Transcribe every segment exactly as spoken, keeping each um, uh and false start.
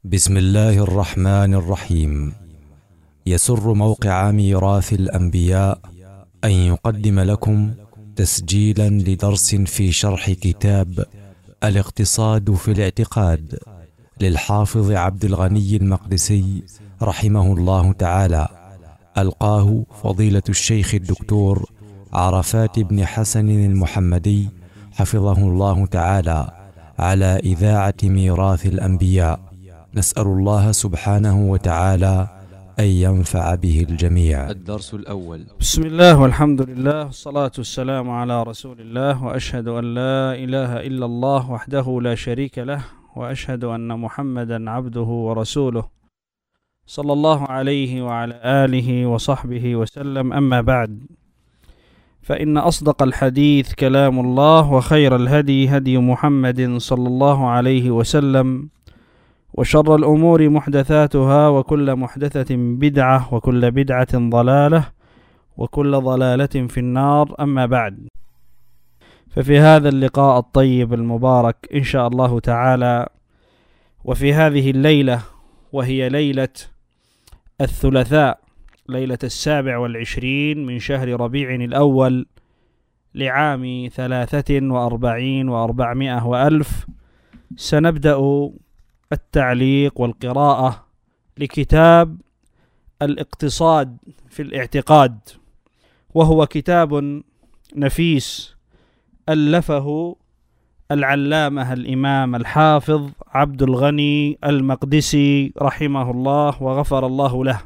بسم الله الرحمن الرحيم. يسر موقع ميراث الأنبياء أن يقدم لكم تسجيلا لدرس في شرح كتاب الاقتصاد في الاعتقاد للحافظ عبد الغني المقدسي رحمه الله تعالى، ألقاه فضيلة الشيخ الدكتور عرفات بن حسن المحمدي حفظه الله تعالى على إذاعة ميراث الأنبياء. نسأل الله سبحانه وتعالى أن ينفع به الجميع. الدرس الأول. بسم الله والحمد لله والصلاة والسلام على رسول الله، وأشهد أن لا إله إلا الله وحده لا شريك له، وأشهد أن محمدا عبده ورسوله صلى الله عليه وعلى آله وصحبه وسلم. أما بعد، فإن أصدق الحديث كلام الله، وخير الهدي هدي محمد صلى الله عليه وسلم، وشر الأمور محدثاتها، وكل محدثة بدعة، وكل بدعة ضلالة، وكل ضلالة في النار. أما بعد، ففي هذا اللقاء الطيب المبارك إن شاء الله تعالى، وفي هذه الليلة، وهي ليلة الثلاثاء، ليلة السابع والعشرين من شهر ربيع الأول لعام ثلاثة وأربعين وأربعمائة وألف، سنبدأ التعليق والقراءة لكتاب الاقتصاد في الاعتقاد، وهو كتاب نفيس ألفه العلامة الإمام الحافظ عبد الغني المقدسي رحمه الله وغفر الله له.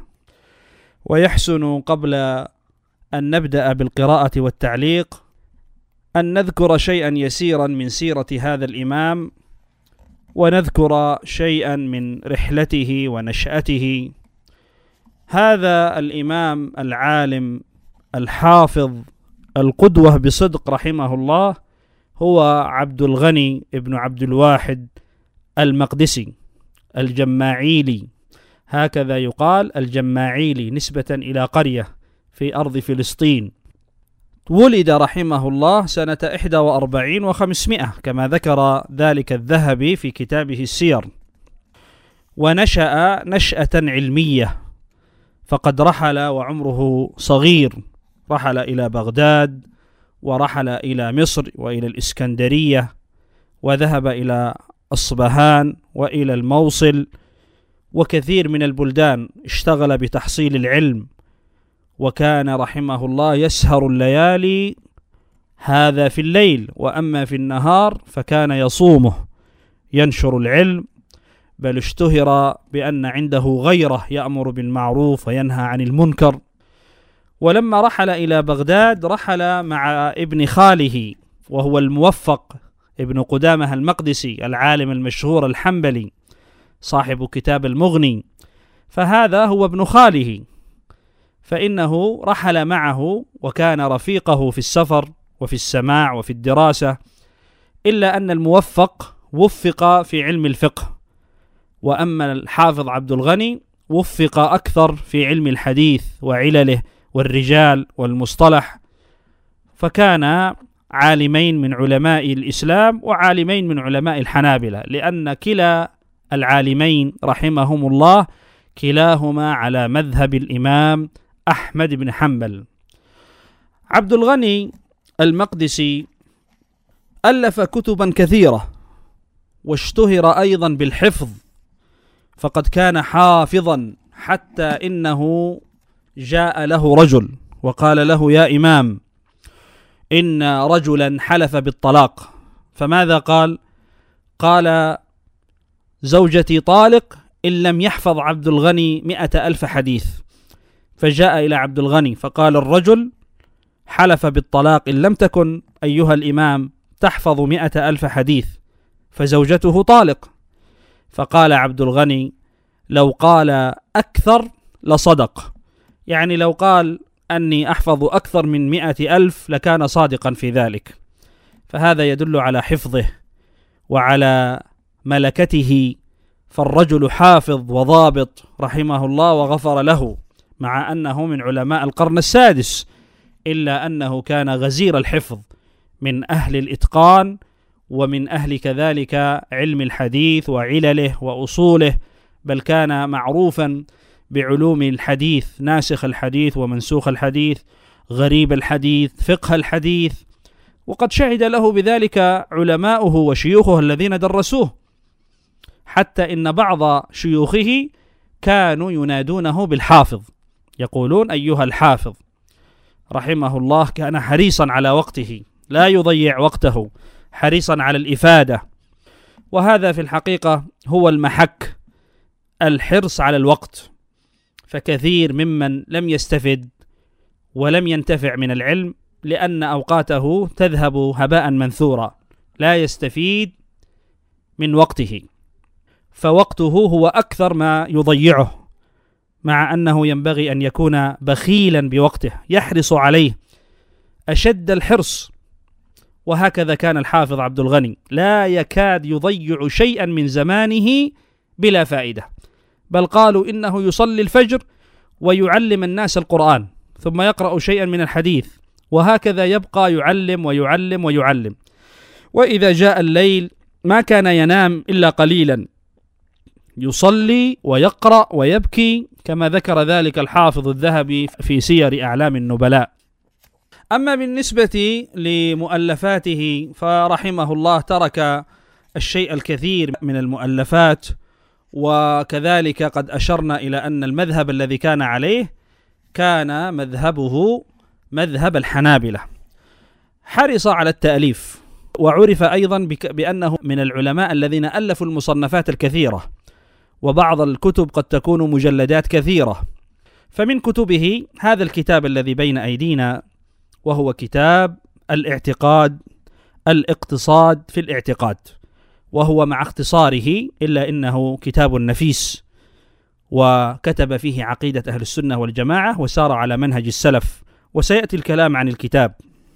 ويحسن قبل أن نبدأ بالقراءة والتعليق أن نذكر شيئا يسيرا من سيرة هذا الإمام، ونذكر شيئا من رحلته ونشأته. هذا الإمام العالم الحافظ القدوة بصدق رحمه الله هو عبد الغني ابن عبد الواحد المقدسي الجماعيلي، هكذا يقال، الجماعيلي، نسبة إلى قرية في أرض فلسطين. ولد رحمه الله سنة إحدى وأربعين وخمسمائة كما ذكر ذلك الذهبي في كتابه السير، ونشأ نشأة علمية، فقد رحل وعمره صغير، رحل إلى بغداد، ورحل إلى مصر وإلى الإسكندرية، وذهب إلى أصبهان وإلى الموصل وكثير من البلدان، اشتغل بتحصيل العلم، وكان رحمه الله يسهر الليالي، هذا في الليل، وأما في النهار فكان يصومه ينشر العلم، بل اشتهر بأن عنده غيره يأمر بالمعروف وينهى عن المنكر. ولما رحل إلى بغداد رحل مع ابن خاله، وهو الموفق ابن قدامة المقدسي العالم المشهور الحنبلي صاحب كتاب المغني، فهذا هو ابن خاله، فإنه رحل معه وكان رفيقه في السفر وفي السماع وفي الدراسة، إلا أن الموفق وفق في علم الفقه، وأما الحافظ عبد الغني وفق أكثر في علم الحديث وعلله والرجال والمصطلح، فكان عالمين من علماء الإسلام وعالمين من علماء الحنابلة، لأن كلا العالمين رحمهم الله كلاهما على مذهب الإمام أحمد بن حنبل. عبد الغني المقدسي ألف كتبا كثيرة، واشتهر أيضا بالحفظ، فقد كان حافظا، حتى إنه جاء له رجل وقال له: يا إمام، إن رجلا حلف بالطلاق. فماذا قال؟ قال: زوجتي طالق إن لم يحفظ عبد الغني مئة ألف حديث. فجاء إلى عبد الغني فقال الرجل حلف بالطلاق إن لم تكن أيها الإمام تحفظ مئة ألف حديث، فزوجته طالق. فقال عبد الغني: لو قال أكثر لصدق، يعني لو قال أني أحفظ أكثر من مئة ألف لكان صادقا في ذلك. فهذا يدل على حفظه وعلى ملكته، فالرجل حافظ وضابط رحمه الله وغفر له، مع أنه من علماء القرن السادس، إلا أنه كان غزير الحفظ من أهل الإتقان ومن أهل كذلك علم الحديث وعلله وأصوله، بل كان معروفا بعلوم الحديث، ناسخ الحديث ومنسوخ الحديث، غريب الحديث، فقه الحديث، وقد شهد له بذلك علماؤه وشيوخه الذين درسوه، حتى إن بعض شيوخه كانوا ينادونه بالحافظ، يقولون أيها الحافظ. رحمه الله كان حريصا على وقته، لا يضيع وقته، حريصا على الإفادة، وهذا في الحقيقة هو المحك، الحرص على الوقت. فكثير ممن لم يستفد ولم ينتفع من العلم لأن أوقاته تذهب هباء منثورا، لا يستفيد من وقته، فوقته هو أكثر ما يضيعه، مع أنه ينبغي أن يكون بخيلا بوقته، يحرص عليه أشد الحرص. وهكذا كان الحافظ عبد الغني، لا يكاد يضيع شيئا من زمانه بلا فائدة، بل قالوا إنه يصلي الفجر ويعلم الناس القرآن، ثم يقرأ شيئا من الحديث، وهكذا يبقى يعلم ويعلم ويعلم. وإذا جاء الليل ما كان ينام إلا قليلا، يصلي ويقرأ ويبكي، كما ذكر ذلك الحافظ الذهبي في سير أعلام النبلاء. أما بالنسبة لمؤلفاته فرحمه الله ترك الشيء الكثير من المؤلفات، وكذلك قد أشرنا إلى أن المذهب الذي كان عليه كان مذهبه مذهب الحنابلة. حرص على التأليف، وعرف أيضا بأنه من العلماء الذين ألفوا المصنفات الكثيرة، وبعض الكتب قد تكون مجلدات كثيرة. فمن كتبه هذا الكتاب الذي بين أيدينا، وهو كتاب الاعتقاد، الاقتصاد في الاعتقاد، وهو مع اختصاره إلا إنه كتاب نفيس، وكتب فيه عقيدة أهل السنة والجماعة، وسار على منهج السلف، وسيأتي الكلام عن الكتاب.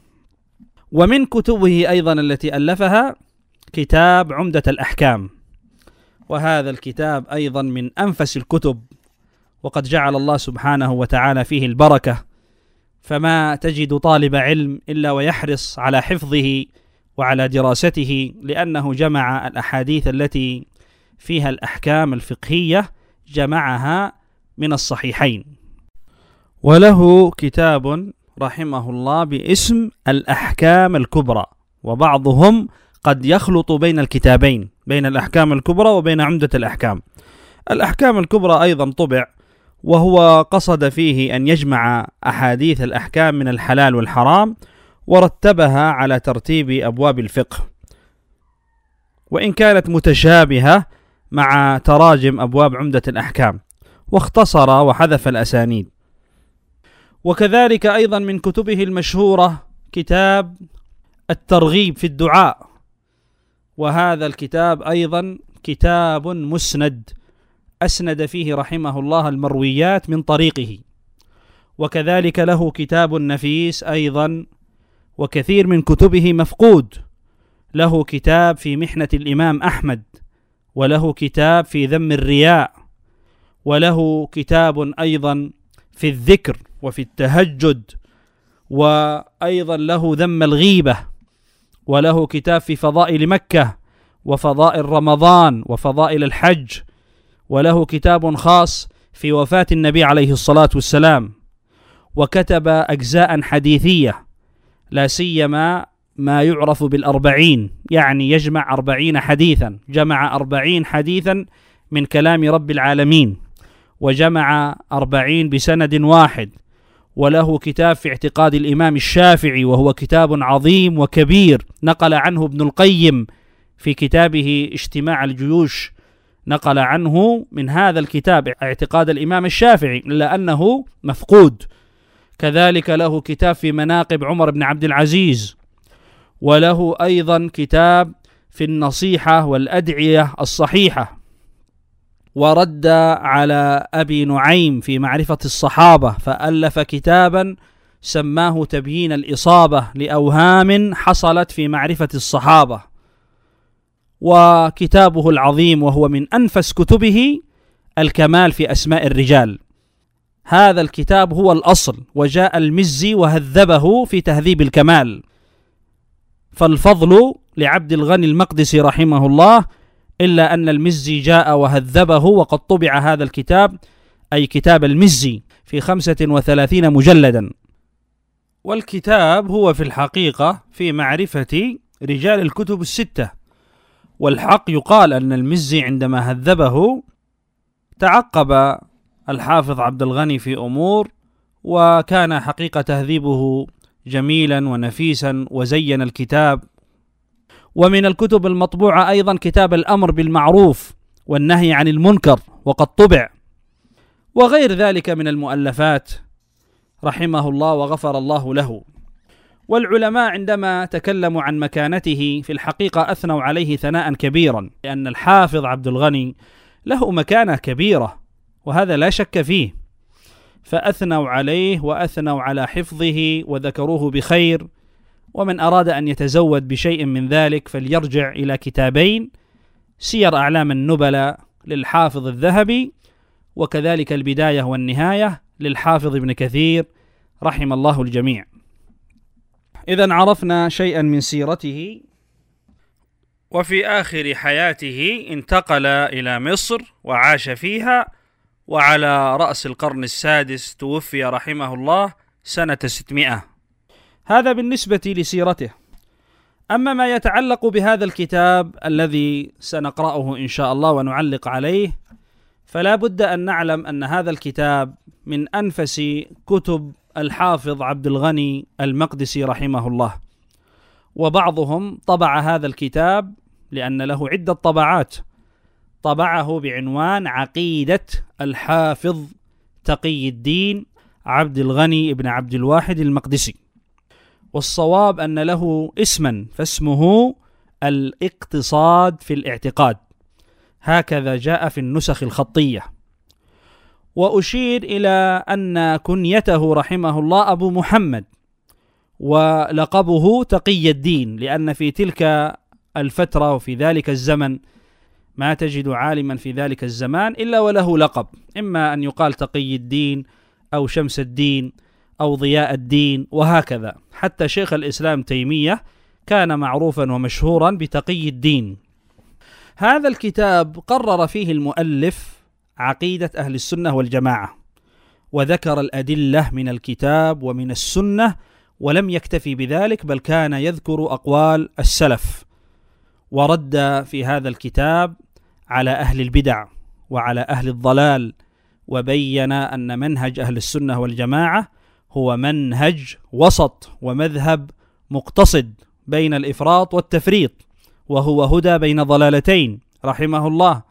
ومن كتبه أيضا التي ألفها كتاب عمدة الأحكام، وهذا الكتاب أيضا من أنفس الكتب، وقد جعل الله سبحانه وتعالى فيه البركة، فما تجد طالب علم إلا ويحرص على حفظه وعلى دراسته، لأنه جمع الأحاديث التي فيها الأحكام الفقهية، جمعها من الصحيحين. وله كتاب رحمه الله باسم الأحكام الكبرى، وبعضهم قد يخلط بين الكتابين، بين الأحكام الكبرى وبين عمدة الأحكام. الأحكام الكبرى أيضا طبع، وهو قصد فيه أن يجمع أحاديث الأحكام من الحلال والحرام، ورتبها على ترتيب أبواب الفقه، وإن كانت متشابهة مع تراجم أبواب عمدة الأحكام، واختصر وحذف الأسانيد. وكذلك أيضا من كتبه المشهورة كتاب الترغيب في الدعاء، وهذا الكتاب أيضا كتاب مسند، أسند فيه رحمه الله المرويات من طريقه. وكذلك له كتاب نفيس أيضا، وكثير من كتبه مفقود. له كتاب في محنة الإمام أحمد، وله كتاب في ذم الرياء، وله كتاب أيضا في الذكر وفي التهجد، وأيضا له ذم الغيبة، وله كتاب في فضائل مكة وفضائل رمضان وفضائل الحج، وله كتاب خاص في وفاة النبي عليه الصلاة والسلام. وكتب أجزاء حديثية، لا سيما ما يعرف بالأربعين، يعني يجمع أربعين حديثا، جمع أربعين حديثا من كلام رب العالمين، وجمع أربعين بسند واحد. وله كتاب في اعتقاد الإمام الشافعي، وهو كتاب عظيم وكبير، نقل عنه ابن القيم في كتابه اجتماع الجيوش، نقل عنه من هذا الكتاب اعتقاد الإمام الشافعي، إلا أنه مفقود. كذلك له كتاب في مناقب عمر بن عبد العزيز، وله أيضا كتاب في النصيحة والأدعية الصحيحة. ورد على أبي نعيم في معرفة الصحابة، فألف كتابا سماه تبيين الإصابة لأوهام حصلت في معرفة الصحابة. وكتابه العظيم وهو من أنفس كتبه الكمال في أسماء الرجال، هذا الكتاب هو الأصل، وجاء المزي وهذبه في تهذيب الكمال. فالفضل لعبد الغني المقدسي رحمه الله إلا أن المزي جاء وهذبه، وقد طبع هذا الكتاب أي كتاب المزي في خمسة وثلاثين مجلدا. والكتاب هو في الحقيقة في معرفة رجال الكتب الستة، والحق يقال أن المزي عندما هذبه تعقب الحافظ عبد الغني في أمور، وكان حقيقة تهذيبه جميلا ونفيسا وزين الكتاب. ومن الكتب المطبوعة أيضا كتاب الأمر بالمعروف والنهي عن المنكر وقد طبع، وغير ذلك من المؤلفات رحمه الله وغفر الله له. والعلماء عندما تكلموا عن مكانته في الحقيقة أثنوا عليه ثناء كبيرا، لأن الحافظ عبد الغني له مكانة كبيرة وهذا لا شك فيه، فأثنوا عليه وأثنوا على حفظه وذكروه بخير. ومن أراد أن يتزود بشيء من ذلك فليرجع إلى كتابين: سير أعلام النبلاء للحافظ الذهبي، وكذلك البداية والنهاية للحافظ ابن كثير رحم الله الجميع. إذن عرفنا شيئا من سيرته. وفي آخر حياته انتقل إلى مصر وعاش فيها، وعلى رأس القرن السادس توفي رحمه الله سنة ستمائة. هذا بالنسبة لسيرته. أما ما يتعلق بهذا الكتاب الذي سنقرأه إن شاء الله ونعلق عليه، فلا بد أن نعلم أن هذا الكتاب من أنفس كتب الحافظ عبد الغني المقدسي رحمه الله. وبعضهم طبع هذا الكتاب لأن له عدة طبعات، طبعه بعنوان عقيدة الحافظ تقي الدين عبد الغني بن عبد الواحد المقدسي، والصواب أن له اسما فاسمه الاقتصاد في الاعتقاد، هكذا جاء في النسخ الخطية. وأشير إلى أن كنيته رحمه الله أبو محمد، ولقبه تقي الدين، لأن في تلك الفترة وفي ذلك الزمن ما تجد عالما في ذلك الزمان إلا وله لقب، إما أن يقال تقي الدين أو شمس الدين أو ضياء الدين وهكذا. حتى شيخ الإسلام تيمية كان معروفا ومشهورا بتقي الدين. هذا الكتاب قرر فيه المؤلف عقيدة أهل السنة والجماعة، وذكر الأدلة من الكتاب ومن السنة، ولم يكتفي بذلك بل كان يذكر أقوال السلف، ورد في هذا الكتاب على أهل البدع وعلى أهل الضلال، وبين أن منهج أهل السنة والجماعة هو منهج وسط ومذهب مقتصد بين الإفراط والتفريط، وهو هدى بين ضلالتين رحمه الله.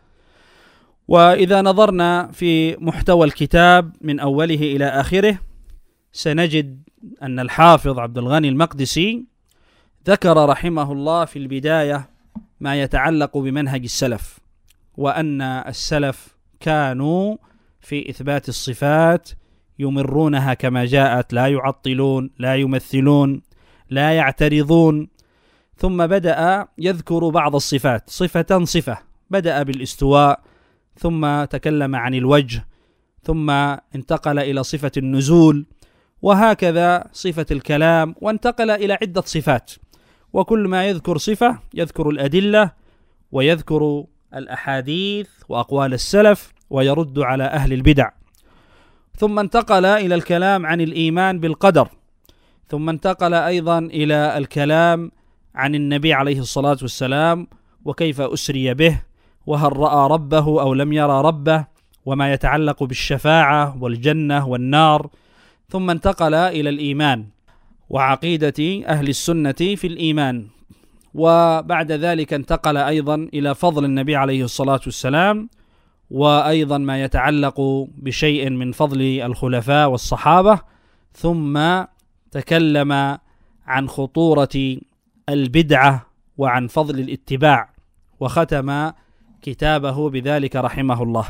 وإذا نظرنا في محتوى الكتاب من أوله إلى آخره سنجد أن الحافظ عبد الغني المقدسي ذكر رحمه الله في البداية ما يتعلق بمنهج السلف، وأن السلف كانوا في إثبات الصفات يمرونها كما جاءت، لا يعطلون، لا يمثلون، لا يعترضون. ثم بدأ يذكر بعض الصفات صفة صفة، بدأ بالاستواء، ثم تكلم عن الوجه، ثم انتقل إلى صفة النزول، وهكذا صفة الكلام، وانتقل إلى عدة صفات. وكل ما يذكر صفة يذكر الأدلة ويذكر الأحاديث وأقوال السلف ويرد على أهل البدع. ثم انتقل إلى الكلام عن الإيمان بالقدر، ثم انتقل أيضا إلى الكلام عن النبي عليه الصلاة والسلام وكيف أسري به، وهل رأى ربه أو لم يرى ربه، وما يتعلق بالشفاعة والجنة والنار. ثم انتقل إلى الإيمان وعقيدة أهل السنة في الإيمان، وبعد ذلك انتقل أيضا إلى فضل النبي عليه الصلاة والسلام، وأيضا ما يتعلق بشيء من فضل الخلفاء والصحابة. ثم تكلم عن خطورة البدعة وعن فضل الاتباع، وختم كتابه بذلك رحمه الله.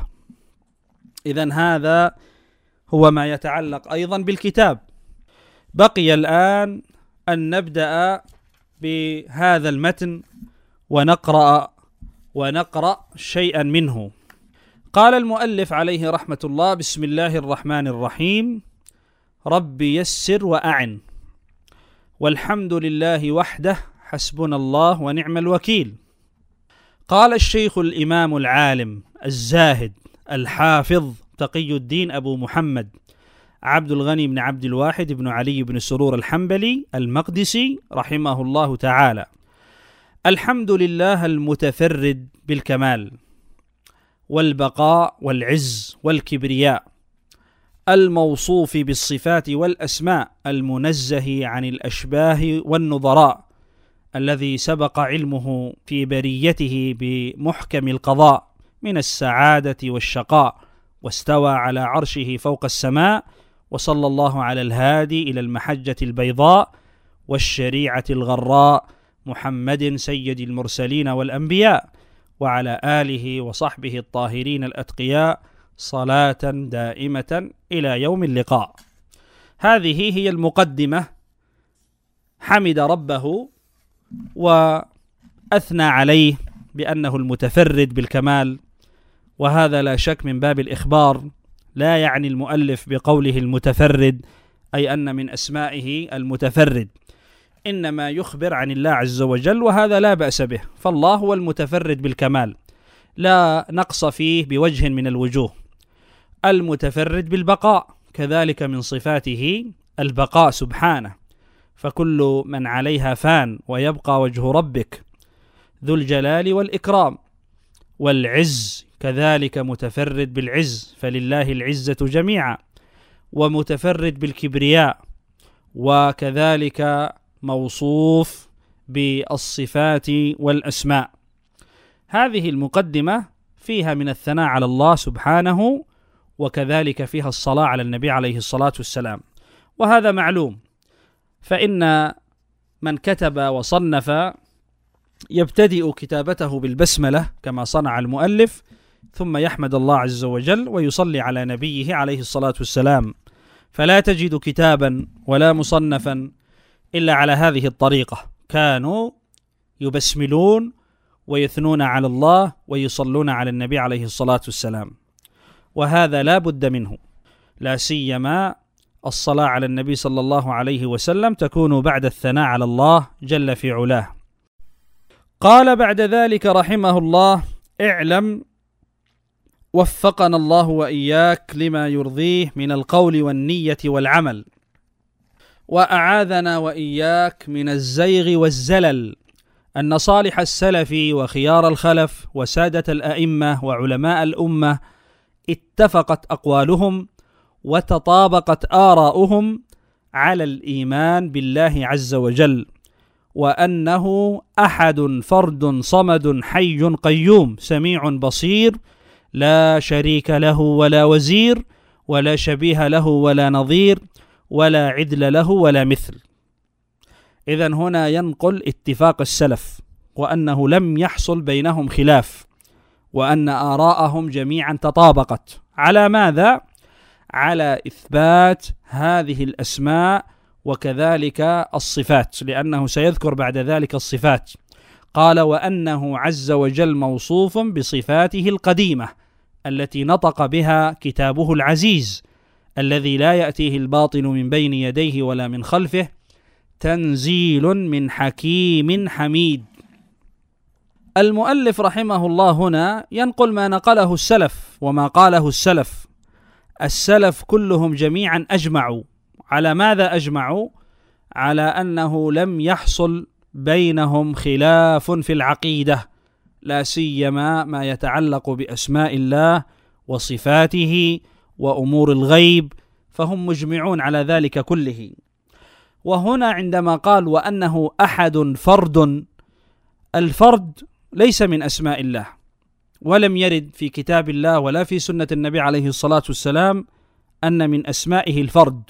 إذن هذا هو ما يتعلق أيضا بالكتاب. بقي الآن أن نبدأ بهذا المتن ونقرأ ونقرأ شيئا منه. قال المؤلف عليه رحمة الله: بسم الله الرحمن الرحيم. رب يسر وأعن، والحمد لله وحده، حسبنا الله ونعم الوكيل. قال الشيخ الإمام العالم الزاهد الحافظ تقي الدين أبو محمد عبد الغني بن عبد الواحد بن علي بن سرور الحنبلي المقدسي رحمه الله تعالى: الحمد لله المتفرد بالكمال والبقاء والعز والكبرياء، الموصوف بالصفات والأسماء، المنزه عن الأشباه والنظراء، الذي سبق علمه في بريته بمحكم القضاء من السعادة والشقاء، واستوى على عرشه فوق السماء، وصلى الله على الهادي إلى المحجة البيضاء والشريعة الغراء محمد سيد المرسلين والأنبياء، وعلى آله وصحبه الطاهرين الأتقياء، صلاة دائمة إلى يوم اللقاء. هذه هي المقدمة. حمد ربه وأثنى عليه بأنه المتفرد بالكمال، وهذا لا شك من باب الإخبار، لا يعني المؤلف بقوله المتفرد أي أن من أسمائه المتفرد، إنما يخبر عن الله عز وجل، وهذا لا بأس به، فالله هو المتفرد بالكمال، لا نقص فيه بوجه من الوجوه. المتفرد بالبقاء كذلك من صفاته البقاء سبحانه، فكل من عليها فان ويبقى وجه ربك ذو الجلال والإكرام. والعز كذلك متفرد بالعز، فلله العزة جميعا، ومتفرد بالكبرياء، وكذلك موصوف بالصفات والأسماء. هذه المقدمة فيها من الثناء على الله سبحانه، وكذلك فيها الصلاة على النبي عليه الصلاة والسلام، وهذا معلوم، فإن من كتب وصنف يبتدئ كتابته بالبسملة كما صنع المؤلف، ثم يحمد الله عز وجل ويصلي على نبيه عليه الصلاة والسلام، فلا تجد كتابا ولا مصنفا إلا على هذه الطريقة، كانوا يبسملون ويثنون على الله ويصلون على النبي عليه الصلاة والسلام، وهذا لا بد منه، لا سيما الصلاة على النبي صلى الله عليه وسلم تكون بعد الثناء على الله جل في علاه. قال بعد ذلك رحمه الله: اعلم وفقنا الله وإياك لما يرضيه من القول والنية والعمل، وأعاذنا وإياك من الزيغ والزلل، أن صالح السلف وخيار الخلف وسادة الأئمة وعلماء الأمة اتفقت أقوالهم وتطابقت آراؤهم على الإيمان بالله عز وجل، وأنه أحد فرد صمد حي قيوم سميع بصير، لا شريك له ولا وزير، ولا شبيه له ولا نظير، ولا عدل له ولا مثل. إذن هنا ينقل اتفاق السلف، وأنه لم يحصل بينهم خلاف، وأن آراءهم جميعا تطابقت على ماذا؟ على إثبات هذه الأسماء وكذلك الصفات، لأنه سيذكر بعد ذلك الصفات. قال: وأنه عز وجل موصوف بصفاته القديمة التي نطق بها كتابه العزيز، الذي لا يأتيه الباطل من بين يديه ولا من خلفه، تنزيل من حكيم حميد. المؤلف رحمه الله هنا ينقل ما نقله السلف وما قاله السلف. السلف كلهم جميعا أجمعوا على ماذا؟ أجمعوا على أنه لم يحصل بينهم خلاف في العقيدة، لا سيما ما يتعلق بأسماء الله وصفاته وأمور الغيب، فهم مجمعون على ذلك كله. وهنا عندما قال وأنه أحد فرد، الفرد ليس من أسماء الله، ولم يرد في كتاب الله ولا في سنة النبي عليه الصلاة والسلام أن من أسمائه الفرد،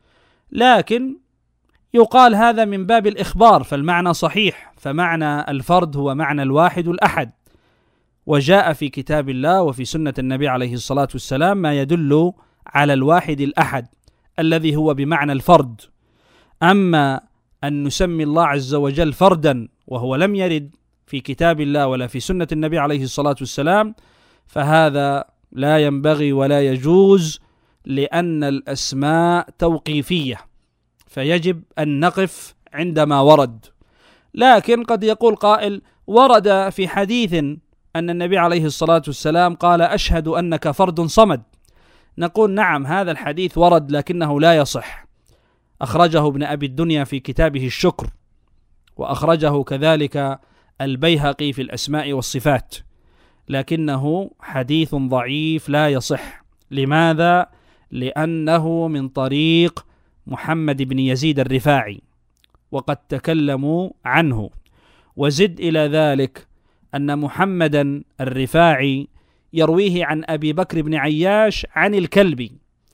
لكن يقال هذا من باب الإخبار، فالمعنى صحيح، فمعنى الفرد هو معنى الواحد الأحد، وجاء في كتاب الله وفي سنة النبي عليه الصلاة والسلام ما يدل على الواحد الأحد الذي هو بمعنى الفرد. أما أن نسمي الله عز وجل فردا وهو لم يرد في كتاب الله ولا في سنة النبي عليه الصلاة والسلام، فهذا لا ينبغي ولا يجوز، لأن الأسماء توقيفية، فيجب أن نقف عندما ورد. لكن قد يقول قائل: ورد في حديث أن النبي عليه الصلاة والسلام قال: أشهد أنك فرد صمد. نقول: نعم، هذا الحديث ورد لكنه لا يصح. أخرجه ابن أبي الدنيا في كتابه الشكر، وأخرجه كذلك البيهقي في الأسماء والصفات، لكنه حديث ضعيف لا يصح. لماذا؟ لأنه من طريق محمد بن يزيد الرفاعي، وقد تكلموا عنه. وزد إلى ذلك أن محمدا الرفاعي يرويه عن أبي بكر بن عياش عن الكلبي،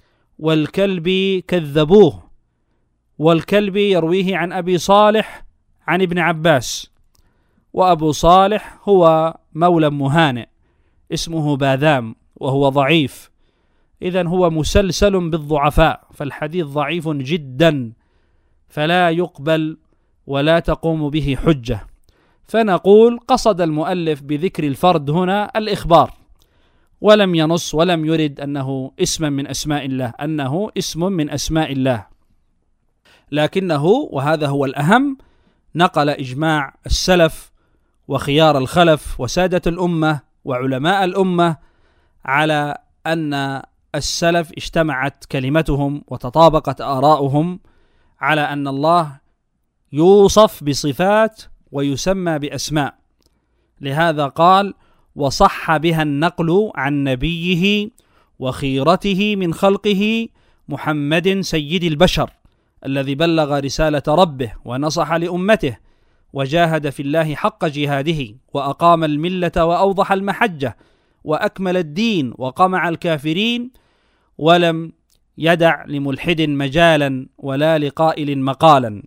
والكلبي كذبوه، والكلبي يرويه عن أبي صالح عن ابن عباس، وأبو صالح هو مولى مهانئ اسمه باذام وهو ضعيف، إذن هو مسلسل بالضعفاء، فالحديث ضعيف جدا فلا يقبل ولا تقوم به حجة. فنقول: قصد المؤلف بذكر الفرد هنا الإخبار، ولم ينص ولم يرد أنه اسم من أسماء الله، أنه اسم من أسماء الله، لكنه، وهذا هو الأهم، نقل إجماع السلف وخيار الخلف وسادة الأمة وعلماء الأمة على أن السلف اجتمعت كلمتهم وتطابقت آراؤهم على أن الله يوصف بصفات ويسمى بأسماء. لهذا قال: وصح بها النقل عن نبيه وخيرته من خلقه محمد سيد البشر الذي بلغ رسالة ربه ونصح لأمته وجاهد في الله حق جهاده وأقام الملة وأوضح المحجة وأكمل الدين وقمع الكافرين ولم يدع لملحد مجالا ولا لقائل مقالا.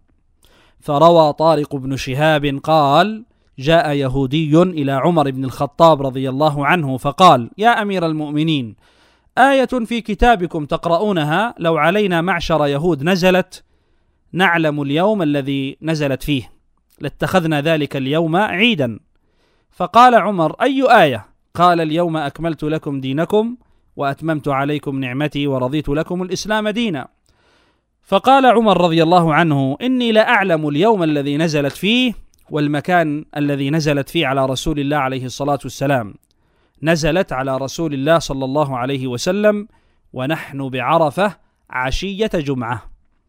فروى طارق بن شهاب قال: جاء يهودي إلى عمر بن الخطاب رضي الله عنه فقال: يا أمير المؤمنين، آية في كتابكم تقرؤونها لو علينا معشر يهود نزلت نعلم اليوم الذي نزلت فيه لاتخذنا ذلك اليوم عيدا. فقال عمر: أي آية؟ قال: اليوم أكملت لكم دينكم وأتممت عليكم نعمتي ورضيت لكم الإسلام دينا. فقال عمر رضي الله عنه: إني لا أعلم اليوم الذي نزلت فيه والمكان الذي نزلت فيه على رسول الله عليه الصلاة والسلام. نزلت على رسول الله صلى الله عليه وسلم ونحن بعرفة عشية جمعة.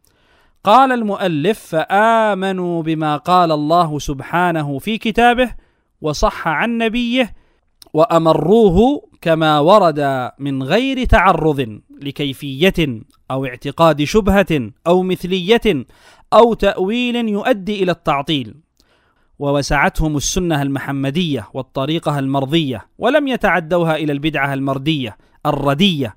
قال المؤلف: فآمنوا بما قال الله سبحانه في كتابه وصح عن نبيه وأمروه كما ورد من غير تعرض لكيفية أو اعتقاد شبهة أو مثلية أو تأويل يؤدي إلى التعطيل، ووسعتهم السنة المحمدية والطريقة المرضية ولم يتعدوها إلى البدعة المردية الردية،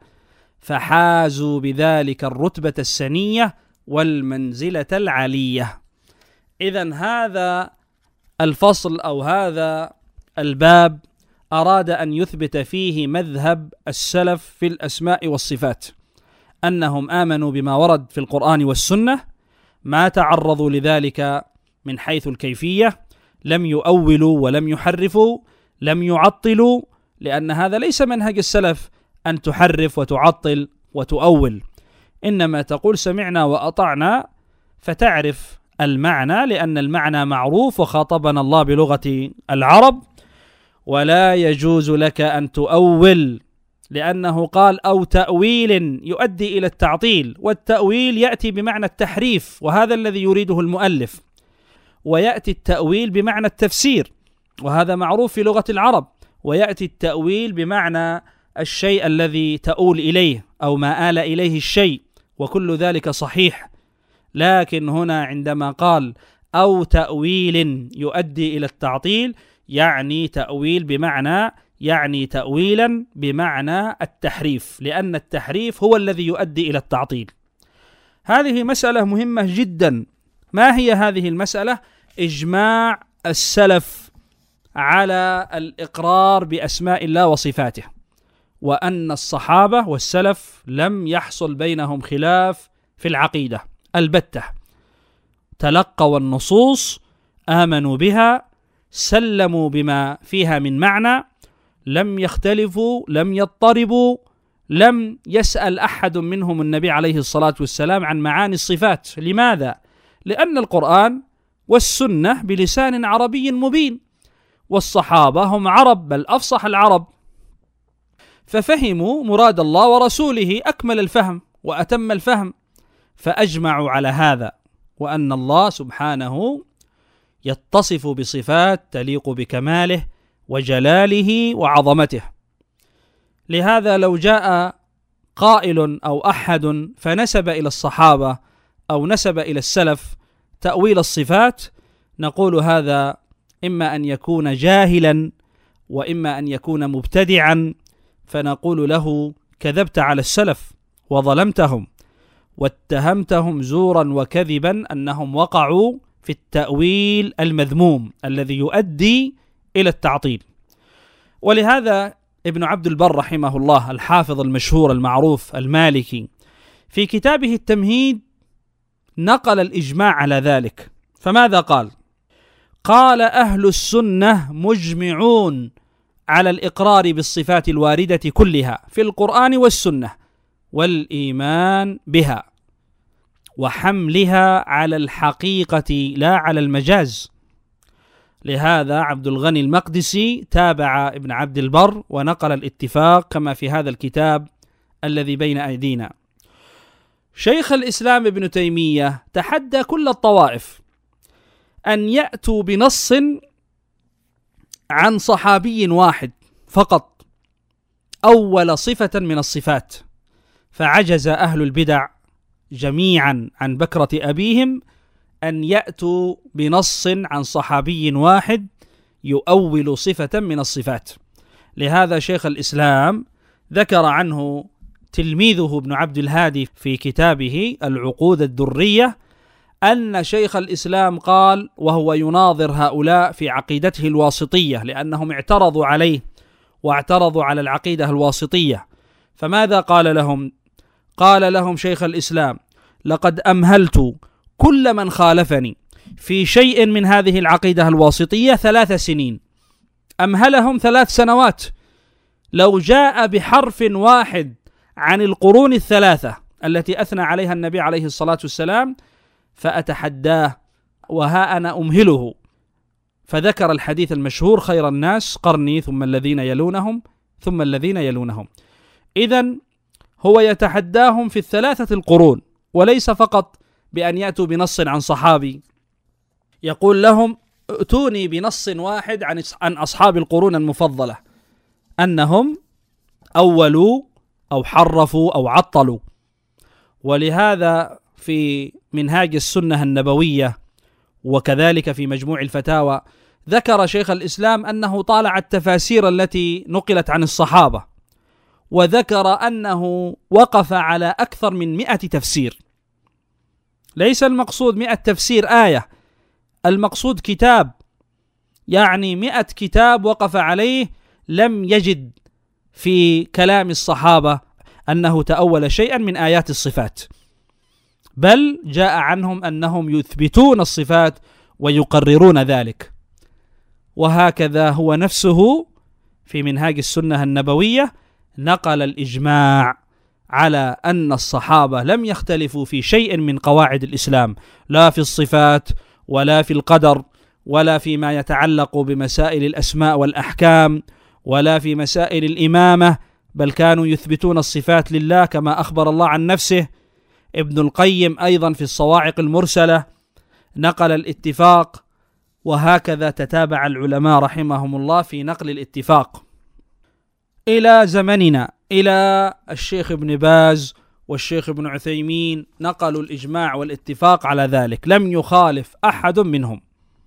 فحازوا بذلك الرتبة السنية والمنزلة العلية. إذن هذا الفصل أو هذا الباب أراد أن يثبت فيه مذهب السلف في الأسماء والصفات، أنهم آمنوا بما ورد في القرآن والسنة، ما تعرضوا لذلك من حيث الكيفية، لم يؤولوا ولم يحرفوا، لم يعطلوا، لأن هذا ليس منهج السلف أن تحرف وتعطل وتؤول، إنما تقول سمعنا وأطعنا فتعرف المعنى، لأن المعنى معروف وخاطبنا الله بلغة العرب، ولا يجوز لك أن تؤول، لأنه قال: أو تأويل يؤدي إلى التعطيل، والتأويل يأتي بمعنى التحريف وهذا الذي يريده المؤلف، ويأتي التأويل بمعنى التفسير وهذا معروف في لغة العرب، ويأتي التأويل بمعنى الشيء الذي تؤول إليه أو ما آل إليه الشيء، وكل ذلك صحيح. لكن هنا عندما قال أو تأويل يؤدي إلى التعطيل، يعني تأويل بمعنى يعني تأويلا بمعنى التحريف، لأن التحريف هو الذي يؤدي إلى التعطيل. هذه مسألة مهمة جدا. ما هي هذه المسألة؟ إجماع السلف على الإقرار بأسماء الله وصفاته، وأن الصحابة والسلف لم يحصل بينهم خلاف في العقيدة البتة، تلقوا النصوص، آمنوا بها، سلموا بما فيها من معنى، لم يختلفوا، لم يضطربوا، لم يسأل أحد منهم النبي عليه الصلاة والسلام عن معاني الصفات. لماذا؟ لأن القرآن والسنة بلسان عربي مبين، والصحابة هم عرب، بل أفصح العرب، ففهموا مراد الله ورسوله أكمل الفهم وأتم الفهم، فأجمعوا على هذا، وأن الله سبحانه يتصف بصفات تليق بكماله وجلاله وعظمته. لهذا لو جاء قائل أو أحد فنسب إلى الصحابة أو نسب إلى السلف تأويل الصفات، نقول هذا إما أن يكون جاهلا وإما أن يكون مبتدعا، فنقول له كذبت على السلف وظلمتهم واتهمتهم زورا وكذبا أنهم وقعوا في التأويل المذموم الذي يؤدي إلى التعطيل. ولهذا ابن عبد البر رحمه الله الحافظ المشهور المعروف المالكي في كتابه التمهيد نقل الإجماع على ذلك، فماذا قال؟ قال: أهل السنة مجمعون على الإقرار بالصفات الواردة كلها في القرآن والسنة والإيمان بها وحملها على الحقيقة لا على المجاز. لهذا عبد الغني المقدسي تابع ابن عبد البر ونقل الاتفاق كما في هذا الكتاب الذي بين أيدينا. شيخ الإسلام ابن تيمية تحدى كل الطوائف أن يأتوا بنص عن صحابي واحد فقط أول صفة من الصفات، فعجز أهل البدع جميعا عن بكرة أبيهم أن يأتوا بنص عن صحابي واحد يؤول صفة من الصفات. لهذا شيخ الإسلام ذكر عنه تلميذه ابن عبد الهادي في كتابه العقود الدرية أن شيخ الإسلام قال وهو يناظر هؤلاء في عقيدته الواسطية، لأنهم اعترضوا عليه واعترضوا على العقيدة الواسطية، فماذا قال لهم؟ قال لهم شيخ الإسلام: لقد أمهلت كل من خالفني في شيء من هذه العقيدة الواسطية ثلاث سنين. أمهلهم ثلاث سنوات. لو جاء بحرف واحد عن القرون الثلاثة التي أثنى عليها النبي عليه الصلاة والسلام فأتحداه، وها أنا أمهله. فذكر الحديث المشهور: خير الناس قرني ثم الذين يلونهم ثم الذين يلونهم. إذن هو يتحداهم في الثلاثة القرون، وليس فقط بأن يأتوا بنص عن صحابي. يقول لهم: ائتوني بنص واحد عن عن أصحاب القرون المفضلة أنهم أولوا أو حرفوا أو عطلوا. ولهذا في منهاج السنة النبوية وكذلك في مجموع الفتاوى ذكر شيخ الإسلام أنه طالع التفاسير التي نقلت عن الصحابة، وذكر أنه وقف على أكثر من مئة تفسير. ليس المقصود مئة تفسير آية، المقصود كتاب، يعني مئة كتاب وقف عليه، لم يجد في كلام الصحابة أنه تأول شيئا من آيات الصفات، بل جاء عنهم أنهم يثبتون الصفات ويقررون ذلك. وهكذا هو نفسه في منهاج السنة النبوية نقل الإجماع على أن الصحابة لم يختلفوا في شيء من قواعد الإسلام، لا في الصفات ولا في القدر ولا فيما يتعلق بمسائل الأسماء والأحكام ولا في مسائل الإمامة، بل كانوا يثبتون الصفات لله كما أخبر الله عن نفسه. ابن القيم أيضا في الصواعق المرسلة نقل الاتفاق، وهكذا تتابع العلماء رحمهم الله في نقل الاتفاق إلى زمننا، إلى الشيخ ابن باز والشيخ ابن عثيمين نقلوا الإجماع والاتفاق على ذلك، لم يخالف أحد منهم.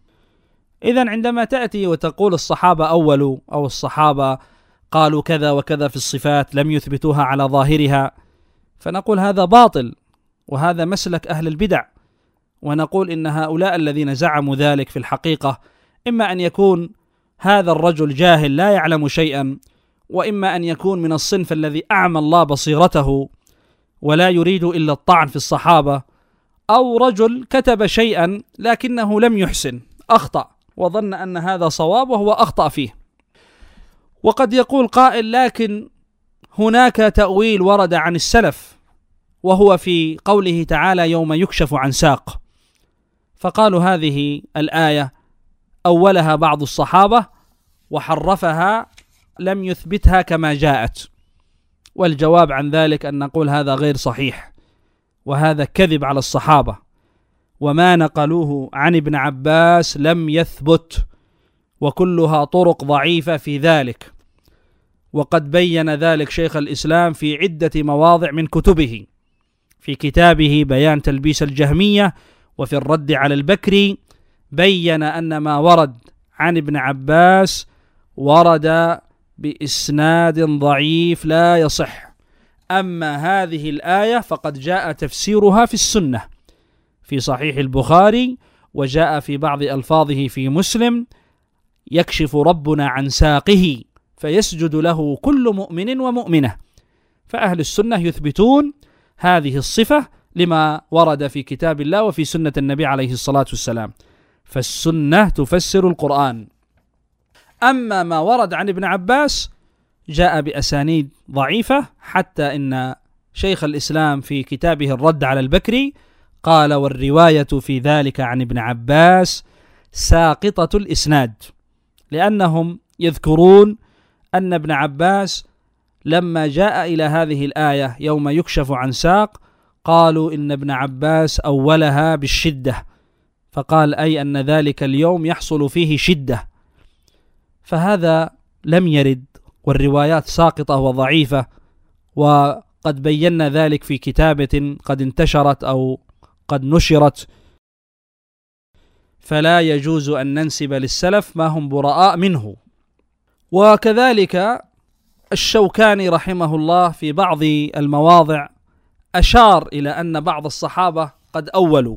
إذن عندما تأتي وتقول الصحابة أولوا أو الصحابة قالوا كذا وكذا في الصفات لم يثبتوها على ظاهرها، فنقول هذا باطل وهذا مسلك أهل البدع، ونقول إن هؤلاء الذين زعموا ذلك في الحقيقة إما أن يكون هذا الرجل جاهل لا يعلم شيئا، وإما أن يكون من الصنف الذي أعمى الله بصيرته ولا يريد إلا الطعن في الصحابة، أو رجل كتب شيئا لكنه لم يحسن، أخطأ وظن أن هذا صواب وهو أخطأ فيه. وقد يقول قائل: لكن هناك تأويل ورد عن السلف، وهو في قوله تعالى: يوم يكشف عن ساق. فقالوا هذه الآية أولها بعض الصحابة وحرفها لم يثبتها كما جاءت. والجواب عن ذلك أن نقول هذا غير صحيح، وهذا كذب على الصحابة، وما نقلوه عن ابن عباس لم يثبت، وكلها طرق ضعيفة في ذلك، وقد بين ذلك شيخ الإسلام في عدة مواضع من كتبه، في كتابه بيان تلبيس الجهمية وفي الرد على البكري، بين أن ما ورد عن ابن عباس ورد بإسناد ضعيف لا يصح. أما هذه الآية فقد جاء تفسيرها في السنة في صحيح البخاري، وجاء في بعض ألفاظه في مسلم: يكشف ربنا عن ساقه فيسجد له كل مؤمن ومؤمنة. فأهل السنة يثبتون هذه الصفة لما ورد في كتاب الله وفي سنة النبي عليه الصلاة والسلام، فالسنة تفسر القرآن. أما ما ورد عن ابن عباس جاء بأسانيد ضعيفة، حتى إن شيخ الإسلام في كتابه الرد على البكري قال: والرواية في ذلك عن ابن عباس ساقطة الإسناد، لأنهم يذكرون أن ابن عباس لما جاء إلى هذه الآية يوم يكشف عن ساق قالوا إن ابن عباس أولها بالشدة، فقال أي أن ذلك اليوم يحصل فيه شدة، فهذا لم يرد، والروايات ساقطة وضعيفة، وقد بينا ذلك في كتابة قد انتشرت أو قد نشرت، فلا يجوز أن ننسب للسلف ما هم براء منه. وكذلك الشوكاني رحمه الله في بعض المواضع أشار إلى أن بعض الصحابة قد أولوا،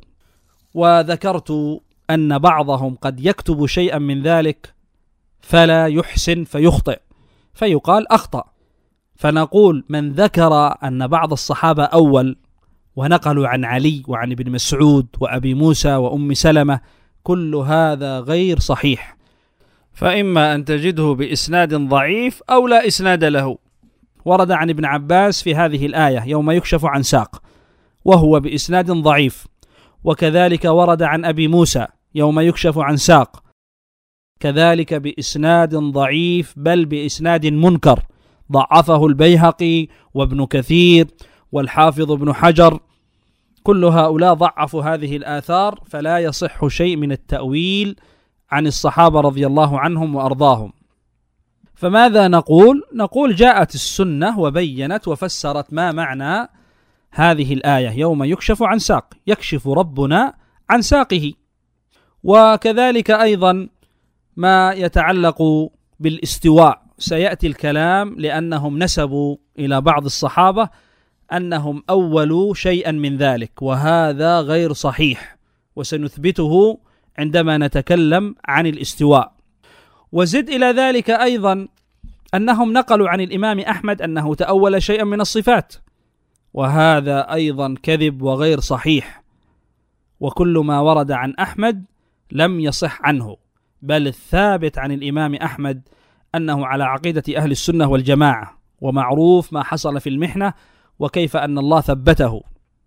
وذكرت أن بعضهم قد يكتب شيئا من ذلك فلا يحسن فيخطئ فيقال أخطأ، فنقول من ذكر أن بعض الصحابة أول ونقلوا عن علي وعن ابن مسعود وأبي موسى وأم سلمة، كل هذا غير صحيح، فإما أن تجده بإسناد ضعيف أو لا إسناد له. ورد عن ابن عباس في هذه الآية يوم يكشف عن ساق وهو بإسناد ضعيف، وكذلك ورد عن أبي موسى يوم يكشف عن ساق كذلك بإسناد ضعيف، بل بإسناد منكر ضعفه البيهقي وابن كثير والحافظ ابن حجر، كل هؤلاء ضعفوا هذه الآثار، فلا يصح شيء من التأويل عن الصحابة رضي الله عنهم وأرضاهم. فماذا نقول؟ نقول جاءت السنة وبينت وفسرت ما معنى هذه الآية يوم يكشف عن ساق، يكشف ربنا عن ساقه. وكذلك أيضا ما يتعلق بالاستواء سيأتي الكلام، لأنهم نسبوا إلى بعض الصحابة أنهم أولوا شيئا من ذلك، وهذا غير صحيح، وسنثبته عندما نتكلم عن الاستواء. وزد إلى ذلك أيضا أنهم نقلوا عن الإمام أحمد أنه تأول شيئا من الصفات، وهذا أيضا كذب وغير صحيح، وكل ما ورد عن أحمد لم يصح عنه، بل الثابت عن الإمام أحمد أنه على عقيدة أهل السنة والجماعة، ومعروف ما حصل في المحنة وكيف أن الله ثبته،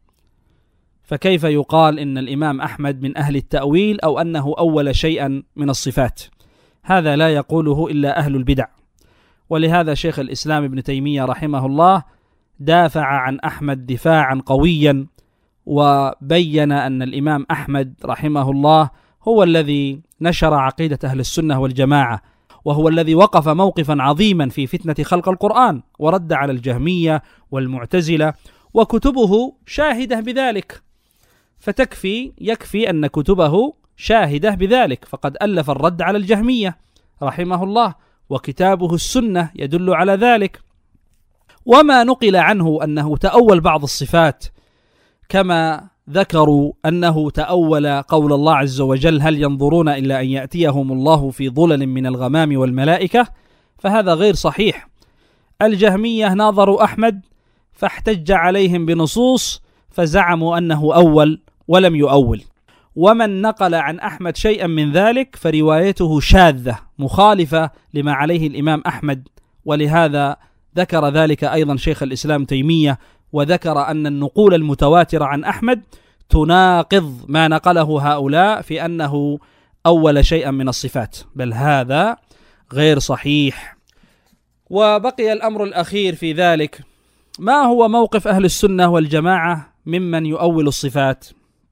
فكيف يقال إن الإمام أحمد من أهل التأويل أو أنه أول شيئا من الصفات؟ هذا لا يقوله إلا أهل البدع. ولهذا شيخ الإسلام ابن تيمية رحمه الله دافع عن أحمد دفاعا قويا، وبين أن الإمام أحمد رحمه الله هو الذي نشر عقيدة أهل السنة والجماعة، وهو الذي وقف موقفا عظيما في فتنة خلق القرآن ورد على الجهمية والمعتزلة، وكتبه شاهدة بذلك، فتكفي يكفي أن كتبه شاهدة بذلك، فقد ألف الرد على الجهمية رحمه الله، وكتابه السنة يدل على ذلك. وما نقل عنه أنه تأول بعض الصفات كما ذكروا أنه تأول قول الله عز وجل: هل ينظرون إلا أن يأتيهم الله في ظلل من الغمام والملائكة، فهذا غير صحيح. الجهمية ناظروا أحمد فاحتج عليهم بنصوص فزعموا أنه أول ولم يؤول، ومن نقل عن أحمد شيئا من ذلك فروايته شاذة مخالفة لما عليه الإمام أحمد، ولهذا ذكر ذلك أيضا شيخ الإسلام تيمية، وذكر أن النقول المتواترة عن أحمد تناقض ما نقله هؤلاء في أنه أول شيئا من الصفات، بل هذا غير صحيح. وبقي الأمر الأخير في ذلك: ما هو موقف أهل السنة والجماعة ممن يؤول الصفات؟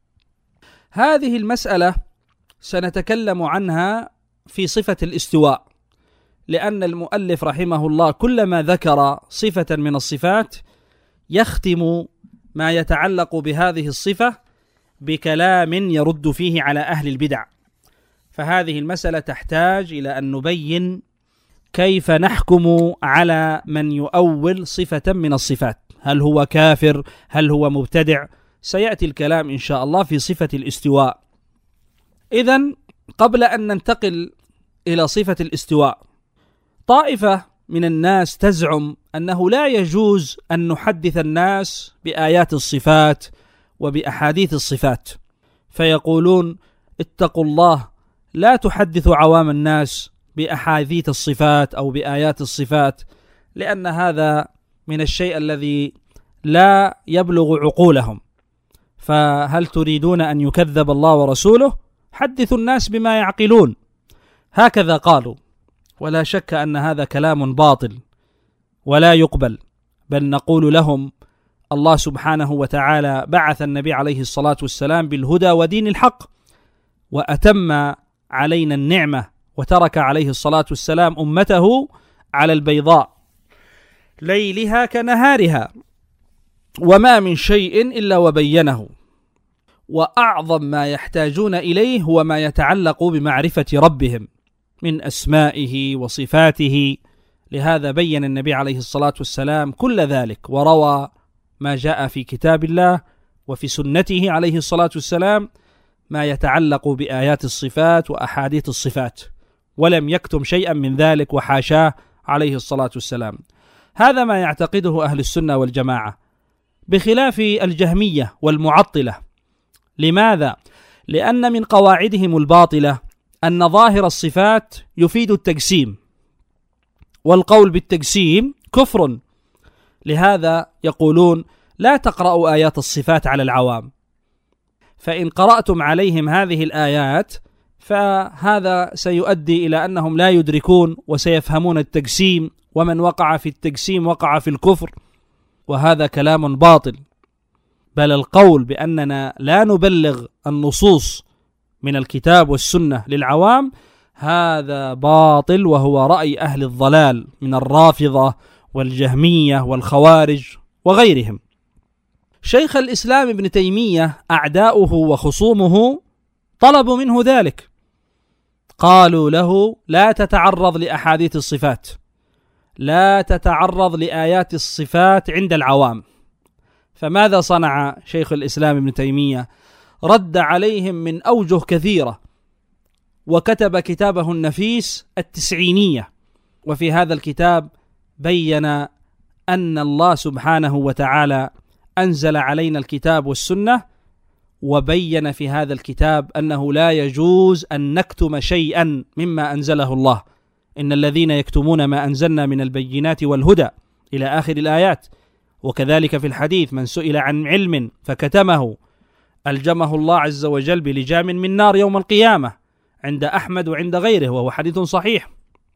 هذه المسألة سنتكلم عنها في صفة الاستواء، لأن المؤلف رحمه الله كلما ذكر صفة من الصفات يختم ما يتعلق بهذه الصفة بكلام يرد فيه على أهل البدع، فهذه المسألة تحتاج إلى أن نبين كيف نحكم على من يؤول صفة من الصفات، هل هو كافر؟ هل هو مبتدع؟ سيأتي الكلام إن شاء الله في صفة الاستواء. إذن قبل أن ننتقل إلى صفة الاستواء، طائفة من الناس تزعم أنه لا يجوز أن نحدث الناس بآيات الصفات وبأحاديث الصفات، فيقولون: اتقوا الله، لا تحدثوا عوام الناس بأحاديث الصفات أو بآيات الصفات، لأن هذا من الشيء الذي لا يبلغ عقولهم، فهل تريدون أن يكذب الله ورسوله؟ حدثوا الناس بما يعقلون. هكذا قالوا، ولا شك أن هذا كلام باطل ولا يقبل، بل نقول لهم: الله سبحانه وتعالى بعث النبي عليه الصلاة والسلام بالهدى ودين الحق، وأتم علينا النعمة، وترك عليه الصلاة والسلام أمته على البيضاء ليلها كنهارها، وما من شيء إلا وبينه، وأعظم ما يحتاجون إليه هو ما يتعلق بمعرفة ربهم من أسمائه وصفاته. لهذا بين النبي عليه الصلاة والسلام كل ذلك، وروى ما جاء في كتاب الله وفي سنته عليه الصلاة والسلام ما يتعلق بآيات الصفات وأحاديث الصفات، ولم يكتم شيئا من ذلك وحاشاه عليه الصلاة والسلام. هذا ما يعتقده أهل السنة والجماعة، بخلاف الجهمية والمعطلة. لماذا؟ لأن من قواعدهم الباطلة أن ظاهر الصفات يفيد التجسيم، والقول بالتجسيم كفر. لهذا يقولون: لا تقرأوا آيات الصفات على العوام، فإن قرأتم عليهم هذه الآيات فهذا سيؤدي إلى أنهم لا يدركون وسيفهمون التجسيم، ومن وقع في التجسيم وقع في الكفر، وهذا كلام باطل. بل القول بأننا لا نبلغ النصوص من الكتاب والسنة للعوام هذا باطل، وهو رأي أهل الضلال من الرافضة والجهمية والخوارج وغيرهم. شيخ الإسلام ابن تيمية أعداؤه وخصومه طلبوا منه ذلك، قالوا له: لا تتعرض لأحاديث الصفات، لا تتعرض لآيات الصفات عند العوام. فماذا صنع شيخ الإسلام ابن تيمية؟ رد عليهم من أوجه كثيرة، وكتب كتابه النفيس التسعينية، وفي هذا الكتاب بين أن الله سبحانه وتعالى أنزل علينا الكتاب والسنة، وبين في هذا الكتاب أنه لا يجوز أن نكتم شيئا مما أنزله الله، إن الذين يكتمون ما أنزلنا من البينات والهدى إلى آخر الآيات. وكذلك في الحديث: من سئل عن علم فكتمه ألجمه الله عز وجل بلجام من نار يوم القيامة، عند أحمد وعند غيره، وهو حديث صحيح.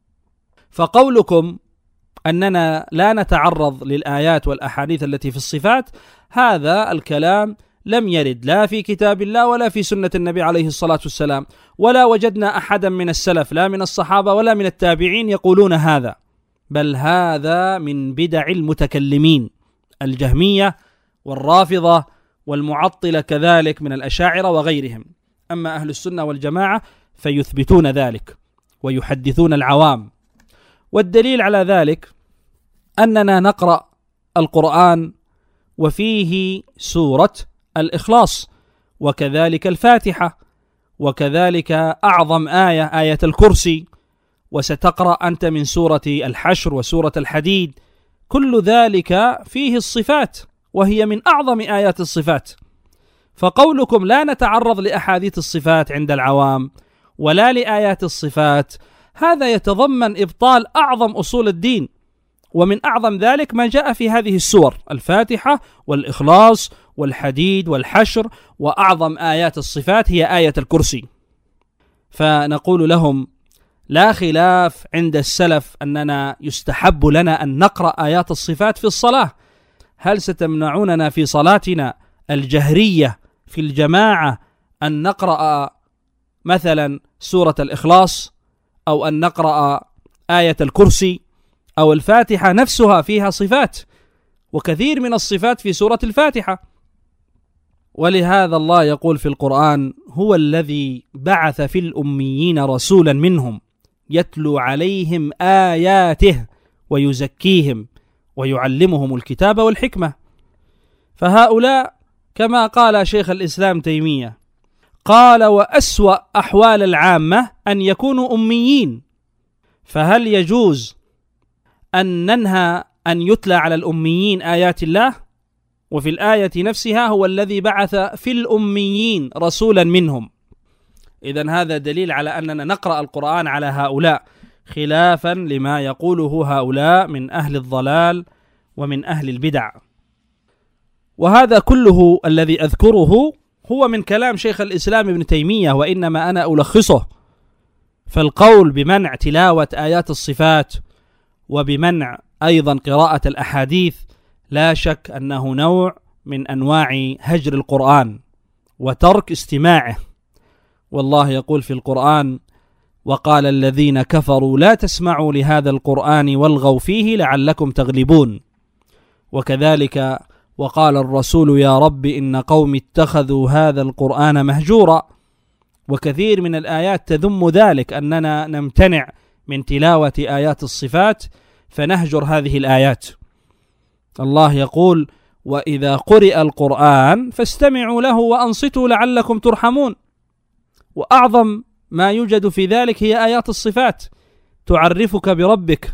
فقولكم أننا لا نتعرض للآيات والأحاديث التي في الصفات، هذا الكلام لم يرد لا في كتاب الله ولا في سنة النبي عليه الصلاة والسلام، ولا وجدنا أحدا من السلف لا من الصحابة ولا من التابعين يقولون هذا، بل هذا من بدع المتكلمين الجهمية والرافضة والمعطلة كذلك من الأشاعرة وغيرهم. أما أهل السنة والجماعة فيثبتون ذلك ويحدثون العوام. والدليل على ذلك أننا نقرأ القرآن وفيه سورة الإخلاص، وكذلك الفاتحة، وكذلك أعظم آية آية الكرسي، وستقرأ أنت من سورة الحشر وسورة الحديد. كل ذلك فيه الصفات، وهي من أعظم آيات الصفات. فقولكم لا نتعرض لأحاديث الصفات عند العوام ولا لآيات الصفات، هذا يتضمن إبطال أعظم أصول الدين، ومن أعظم ذلك ما جاء في هذه السور: الفاتحة والإخلاص والحديد والحشر، وأعظم آيات الصفات هي آية الكرسي. فنقول لهم: لا خلاف عند السلف أننا يستحب لنا أن نقرأ آيات الصفات في الصلاة. هل ستمنعوننا في صلاتنا الجهرية في الجماعة أن نقرأ مثلا سورة الإخلاص، أو أن نقرأ آية الكرسي، أو الفاتحة نفسها فيها صفات، وكثير من الصفات في سورة الفاتحة. ولهذا الله يقول في القرآن: هو الذي بعث في الأميين رسولا منهم يتلو عليهم آياته ويزكيهم ويعلمهم الكتاب والحكمة. فهؤلاء كما قال شيخ الإسلام تيمية، قال: وأسوأ أحوال العامة أن يكونوا أميين. فهل يجوز أن ننهى أن يتلى على الأميين آيات الله؟ وفي الآية نفسها هو الذي بعث في الأميين رسولا منهم. إذن هذا دليل على أننا نقرأ القرآن على هؤلاء، خلافا لما يقوله هؤلاء من أهل الضلال ومن أهل البدع. وهذا كله الذي أذكره هو من كلام شيخ الإسلام ابن تيمية، وإنما أنا ألخصه. فالقول بمنع تلاوة آيات الصفات وبمنع أيضا قراءة الأحاديث لا شك أنه نوع من أنواع هجر القرآن وترك استماعه. والله يقول في القرآن: وقال الذين كفروا لا تسمعوا لهذا القرآن والغوا فيه لعلكم تغلبون. وكذلك وقال الرسول: يا رب إن قوم اتخذوا هذا القرآن مهجورا. وكثير من الآيات تذم ذلك، أننا نمتنع من تلاوة آيات الصفات فنهجر هذه الآيات. الله يقول: وإذا قرئ القرآن فاستمعوا له وأنصتوا لعلكم ترحمون. وأعظم ما يوجد في ذلك هي آيات الصفات تعرفك بربك.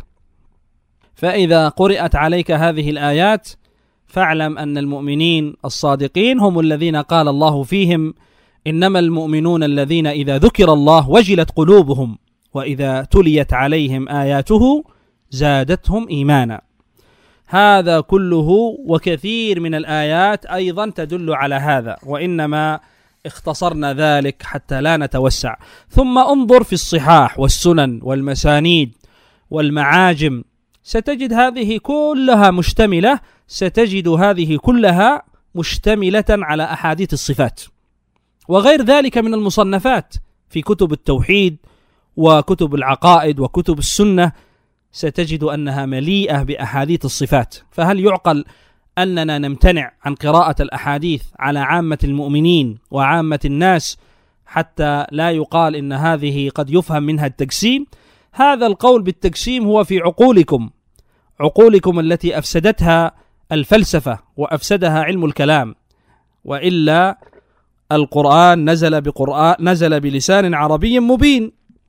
فإذا قرأت عليك هذه الآيات فاعلم أن المؤمنين الصادقين هم الذين قال الله فيهم: إنما المؤمنون الذين إذا ذكر الله وجلت قلوبهم وإذا تليت عليهم آياته زادتهم إيمانا. هذا كله وكثير من الآيات أيضا تدل على هذا، وإنما اختصرنا ذلك حتى لا نتوسع. ثم انظر في الصحاح والسنن والمسانيد والمعاجم، ستجد هذه كلها مشتملة ستجد هذه كلها مشتملة على أحاديث الصفات، وغير ذلك من المصنفات في كتب التوحيد وكتب العقائد وكتب السنة ستجد أنها مليئة بأحاديث الصفات. فهل يعقل أننا نمتنع عن قراءة الأحاديث على عامة المؤمنين وعامة الناس حتى لا يقال إن هذه قد يفهم منها التجسيم؟ هذا القول بالتجسيم هو في عقولكم، عقولكم التي أفسدتها الفلسفة وأفسدها علم الكلام، وإلا القرآن نزل بقرآن نزل بلسان عربي مبين.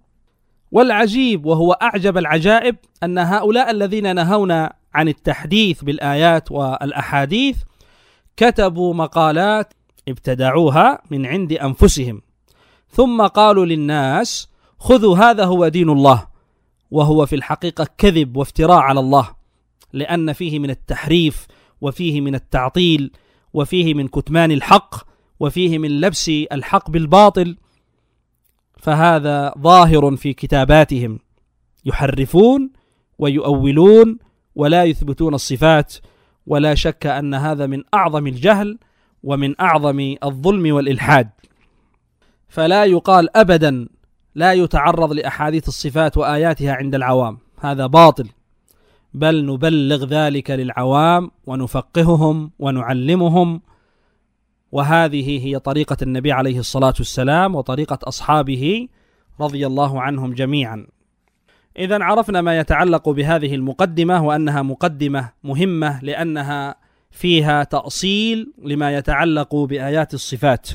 والعجيب وهو أعجب العجائب أن هؤلاء الذين نهونا عن التحديث بالآيات والأحاديث كتبوا مقالات ابتدعوها من عند أنفسهم، ثم قالوا للناس: خذوا هذا هو دين الله، وهو في الحقيقة كذب وافتراء على الله، لأن فيه من التحريف وفيه من التعطيل وفيه من كتمان الحق وفيه من لبس الحق بالباطل. فهذا ظاهر في كتاباتهم، يحرفون ويؤولون ولا يثبتون الصفات، ولا شك أن هذا من أعظم الجهل ومن أعظم الظلم والإلحاد. فلا يقال أبدا لا يتعرض لأحاديث الصفات وآياتها عند العوام، هذا باطل، بل نبلغ ذلك للعوام ونفقههم ونعلمهم. وهذه هي طريقة النبي عليه الصلاة والسلام وطريقة أصحابه رضي الله عنهم جميعا. إذن عرفنا ما يتعلق بهذه المقدمة، وأنها مقدمة مهمة لأنها فيها تأصيل لما يتعلق بآيات الصفات.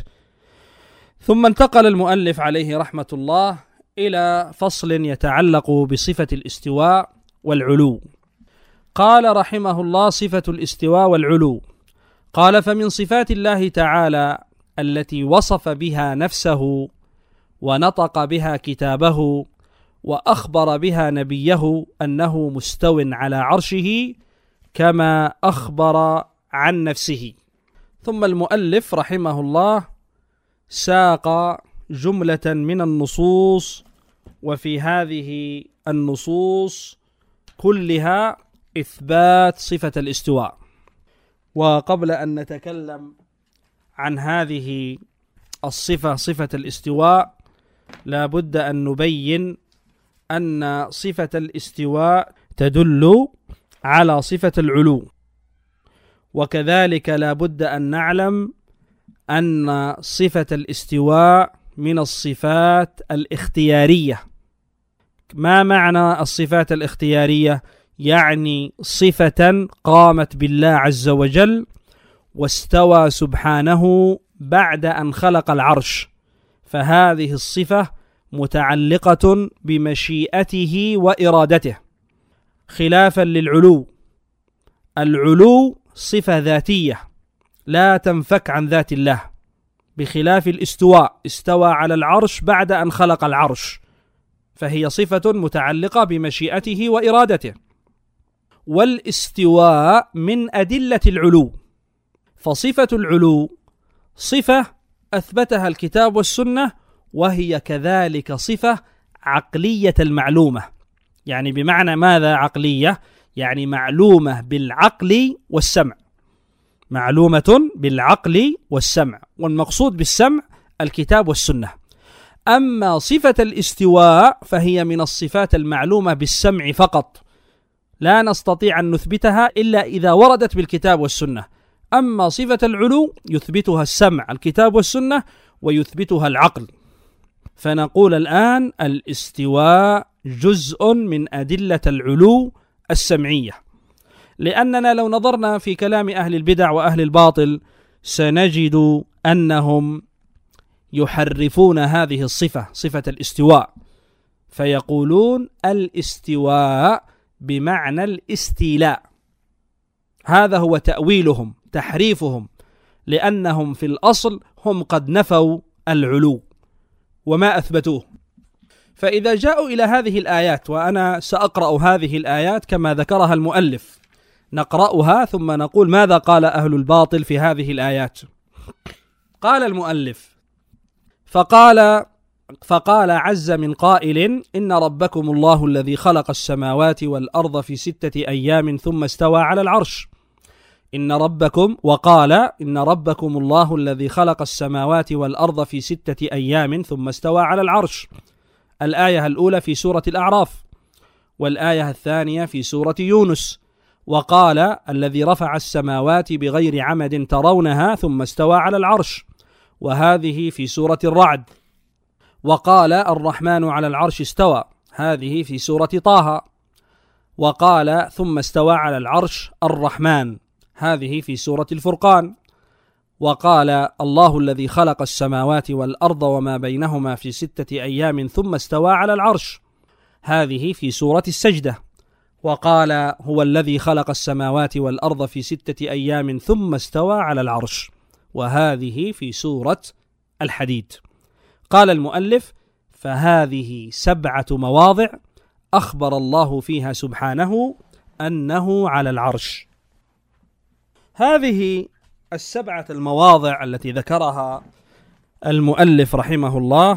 ثم انتقل المؤلف عليه رحمة الله إلى فصل يتعلق بصفة الاستواء والعلو. قال رحمه الله: صفة الاستواء والعلو. قال: فمن صفات الله تعالى التي وصف بها نفسه ونطق بها كتابه وأخبر بها نبيه أنه مستو على عرشه كما أخبر عن نفسه. ثم المؤلف رحمه الله ساق جملة من النصوص وفي هذه النصوص كلها إثبات صفة الاستواء. وقبل أن نتكلم عن هذه الصفة صفة الاستواء لا بد أن نبين أن صفة الاستواء تدل على صفة العلو، وكذلك لا بد أن نعلم أن صفة الاستواء من الصفات الاختيارية. ما معنى الصفات الاختيارية؟ يعني صفة قامت بالله عز وجل واستوى سبحانه بعد أن خلق العرش، فهذه الصفة متعلقة بمشيئته وإرادته، خلافا للعلو. العلو صفة ذاتية لا تنفك عن ذات الله، بخلاف الاستواء، استوى على العرش بعد أن خلق العرش، فهي صفة متعلقة بمشيئته وإرادته. والاستواء من أدلة العلو، فصفة العلو صفة أثبتها الكتاب والسنة، وهي كذلك صفة عقلية المعلومة. يعني بمعنى ماذا عقلية؟ يعني معلومة بالعقل والسمع، معلومة بالعقل والسمع، والمقصود بالسمع الكتاب والسنة. أما صفة الاستواء فهي من الصفات المعلومة بالسمع فقط، لا نستطيع أن نثبتها إلا إذا وردت بالكتاب والسنة. أما صفة العلو يثبتها السمع الكتاب والسنة ويثبتها العقل. فنقول الآن الاستواء جزء من أدلة العلو السمعية، لأننا لو نظرنا في كلام أهل البدع وأهل الباطل سنجد أنهم يحرفون هذه الصفة، صفة الاستواء، فيقولون الاستواء بمعنى الاستيلاء. هذا هو تأويلهم، تحريفهم، لأنهم في الأصل هم قد نفوا العلو وما أثبتوه. فإذا جاءوا إلى هذه الآيات، وأنا سأقرأ هذه الآيات كما ذكرها المؤلف، نقرأها ثم نقول ماذا قال أهل الباطل في هذه الآيات. قال المؤلف: فقال فقال عز من قائل: إن ربكم الله الذي خلق السماوات والأرض في ستة أيام ثم استوى على العرش. إن ربكم وقال إن ربكم الله الذي خلق السماوات والأرض في ستة أيام ثم استوى على العرش. الآية الأولى في سورة الأعراف، والآية الثانية في سورة يونس. وقال الذي رفع السماوات بغير عمد ترونها ثم استوى على العرش، وهذه في سورة الرعد. وقال الرحمن على العرش استوى، هذه في سورة طه. وقال ثم استوى على العرش الرحمن، هذه في سورة الفرقان. وقال الله الذي خلق السماوات والأرض وما بينهما في ستة أيام ثم استوى على العرش، هذه في سورة السجدة. وقال هو الذي خلق السماوات والأرض في ستة أيام ثم استوى على العرش، وهذه في سورة الحديد. قال المؤلف: فهذه سبعة مواضع أخبر الله فيها سبحانه أنه على العرش. هذه السبعة المواضع التي ذكرها المؤلف رحمه الله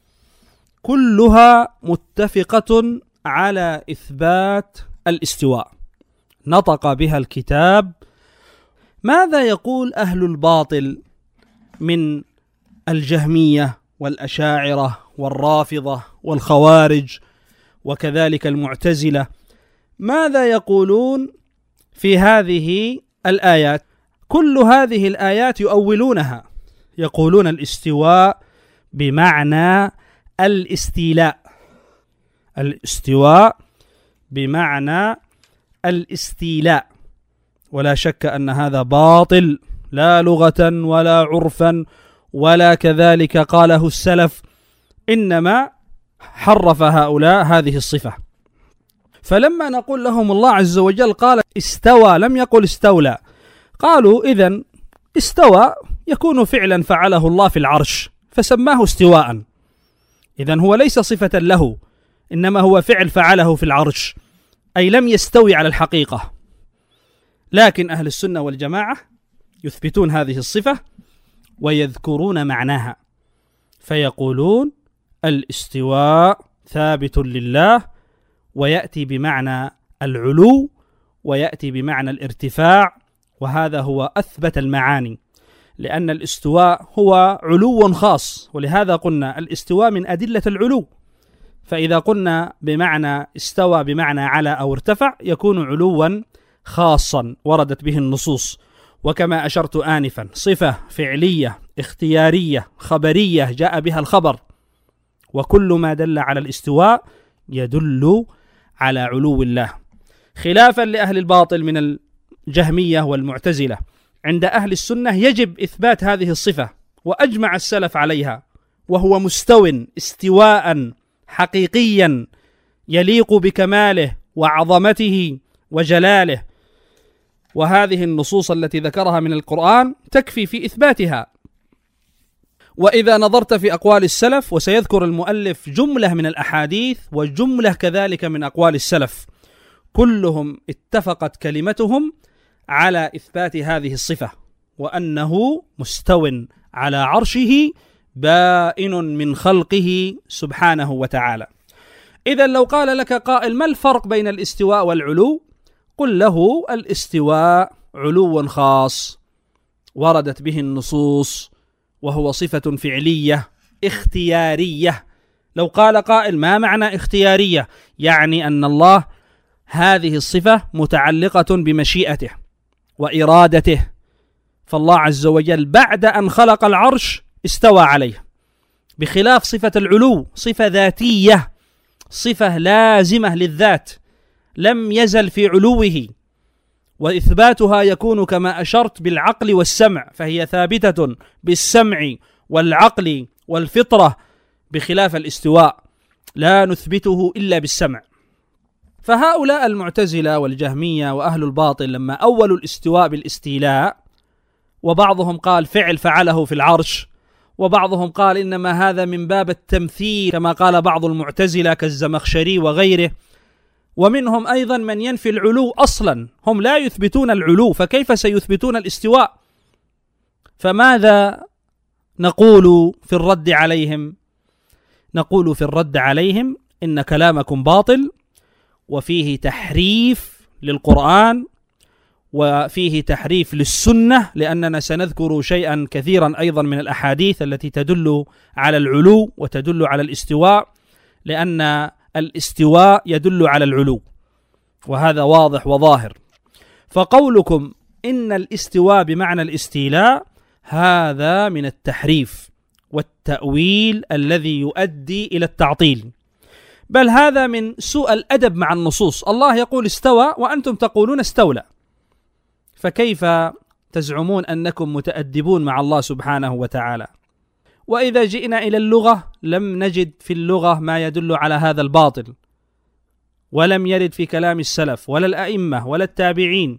كلها متفقة على إثبات الاستواء، نطق بها الكتاب. ماذا يقول أهل الباطل من الجهمية والأشاعرة والرافضة والخوارج وكذلك المعتزلة؟ ماذا يقولون في هذه الآيات؟ كل هذه الآيات يؤولونها، يقولون الاستواء بمعنى الاستيلاء، الاستواء بمعنى الاستيلاء، ولا شك أن هذا باطل، لا لغة ولا عرفا ولا كذلك قاله السلف، إنما حرف هؤلاء هذه الصفة. فلما نقول لهم الله عز وجل قال استوى لم يقل استولى، قالوا إذن استوى يكون فعلا فعله الله في العرش فسماه استواء، إذن هو ليس صفة له، إنما هو فعل فعله في العرش، أي لم يستوي على الحقيقة. لكن أهل السنة والجماعة يثبتون هذه الصفة ويذكرون معناها، فيقولون الاستواء ثابت لله، ويأتي بمعنى العلو، ويأتي بمعنى الارتفاع، وهذا هو أثبت المعاني، لأن الاستواء هو علو خاص، ولهذا قلنا الاستواء من أدلة العلو. فإذا قلنا بمعنى استوى بمعنى على أو ارتفع يكون علوا خاصا وردت به النصوص. وكما أشرت آنفا، صفة فعلية اختيارية خبرية جاء بها الخبر، وكل ما دل على الاستواء يدل على علو الله، خلافا لأهل الباطل من الجهمية والمعتزلة. عند أهل السنة يجب إثبات هذه الصفة، وأجمع السلف عليها، وهو مستو استواء حقيقيا يليق بكماله وعظمته وجلاله. وهذه النصوص التي ذكرها من القرآن تكفي في إثباتها. وإذا نظرت في أقوال السلف، وسيذكر المؤلف جملة من الأحاديث وجملة كذلك من أقوال السلف، كلهم اتفقت كلمتهم على إثبات هذه الصفة، وأنه مستو على عرشه بائن من خلقه سبحانه وتعالى. إذا لو قال لك قائل ما الفرق بين الاستواء والعلو؟ قل له الاستواء علو خاص وردت به النصوص، وهو صفة فعلية اختيارية. لو قال قائل ما معنى اختيارية؟ يعني أن الله هذه الصفة متعلقة بمشيئته وإرادته، فالله عز وجل بعد أن خلق العرش استوى عليه، بخلاف صفة العلو، صفة ذاتية، صفة لازمة للذات لم يزل في علوه، وإثباتها يكون كما أشرت بالعقل والسمع، فهي ثابتة بالسمع والعقل والفطرة، بخلاف الاستواء لا نثبته إلا بالسمع. فهؤلاء المعتزلة والجهمية وأهل الباطل لما أولوا الاستواء بالاستيلاء، وبعضهم قال فعل فعله في العرش، وبعضهم قال إنما هذا من باب التمثيل كما قال بعض المعتزلة كالزمخشري وغيره، ومنهم أيضا من ينفي العلو أصلا، هم لا يثبتون العلو، فكيف سيثبتون الاستواء؟ فماذا نقول في الرد عليهم؟ نقول في الرد عليهم إن كلامكم باطل، وفيه تحريف للقرآن، وفيه تحريف للسنة، لأننا سنذكر شيئا كثيرا أيضا من الأحاديث التي تدل على العلو وتدل على الاستواء، لأن الاستواء يدل على العلو، وهذا واضح وظاهر. فقولكم إن الاستواء بمعنى الاستيلاء هذا من التحريف والتأويل الذي يؤدي إلى التعطيل، بل هذا من سوء الأدب مع النصوص. الله يقول استوى وأنتم تقولون استولى، فكيف تزعمون أنكم متأدبون مع الله سبحانه وتعالى؟ وإذا جئنا إلى اللغة لم نجد في اللغة ما يدل على هذا الباطل، ولم يرد في كلام السلف ولا الأئمة ولا التابعين.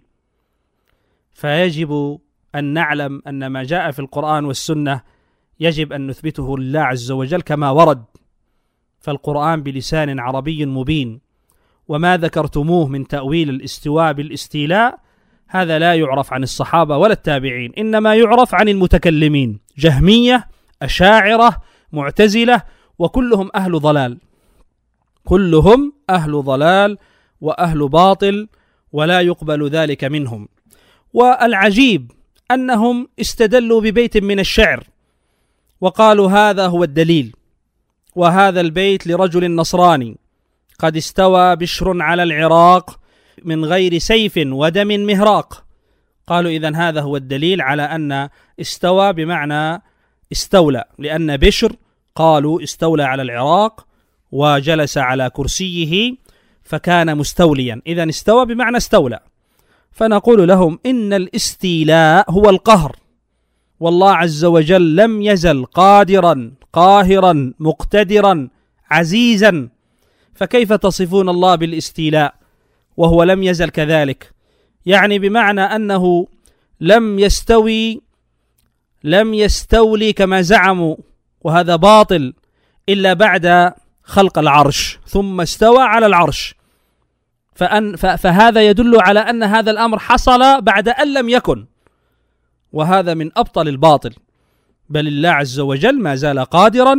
فيجب أن نعلم أن ما جاء في القرآن والسنة يجب أن نثبته لله عز وجل كما ورد، فالقرآن بلسان عربي مبين، وما ذكرتموه من تأويل الاستواء بالاستيلاء هذا لا يعرف عن الصحابة ولا التابعين، إنما يعرف عن المتكلمين، جهمية، أشاعرة، معتزلة، وكلهم أهل ضلال، كلهم أهل ضلال وأهل باطل، ولا يقبل ذلك منهم. والعجيب أنهم استدلوا ببيت من الشعر وقالوا هذا هو الدليل، وهذا البيت لرجل نصراني قد استوى بشر على العراق من غير سيف ودم مهراق. قالوا إذن هذا هو الدليل على أن استوى بمعنى استولى، لأن بشر قالوا استولى على العراق وجلس على كرسيه فكان مستوليا، إذن استوى بمعنى استولى. فنقول لهم إن الاستيلاء هو القهر، والله عز وجل لم يزل قادرا قاهرا مقتدرا عزيزا، فكيف تصفون الله بالاستيلاء وهو لم يزل كذلك؟ يعني بمعنى أنه لم يستوي لم يستولي كما زعموا، وهذا باطل، إلا بعد خلق العرش ثم استوى على العرش، فأن فهذا يدل على أن هذا الأمر حصل بعد أن لم يكن، وهذا من أبطل الباطل. بل الله عز وجل ما زال قادرا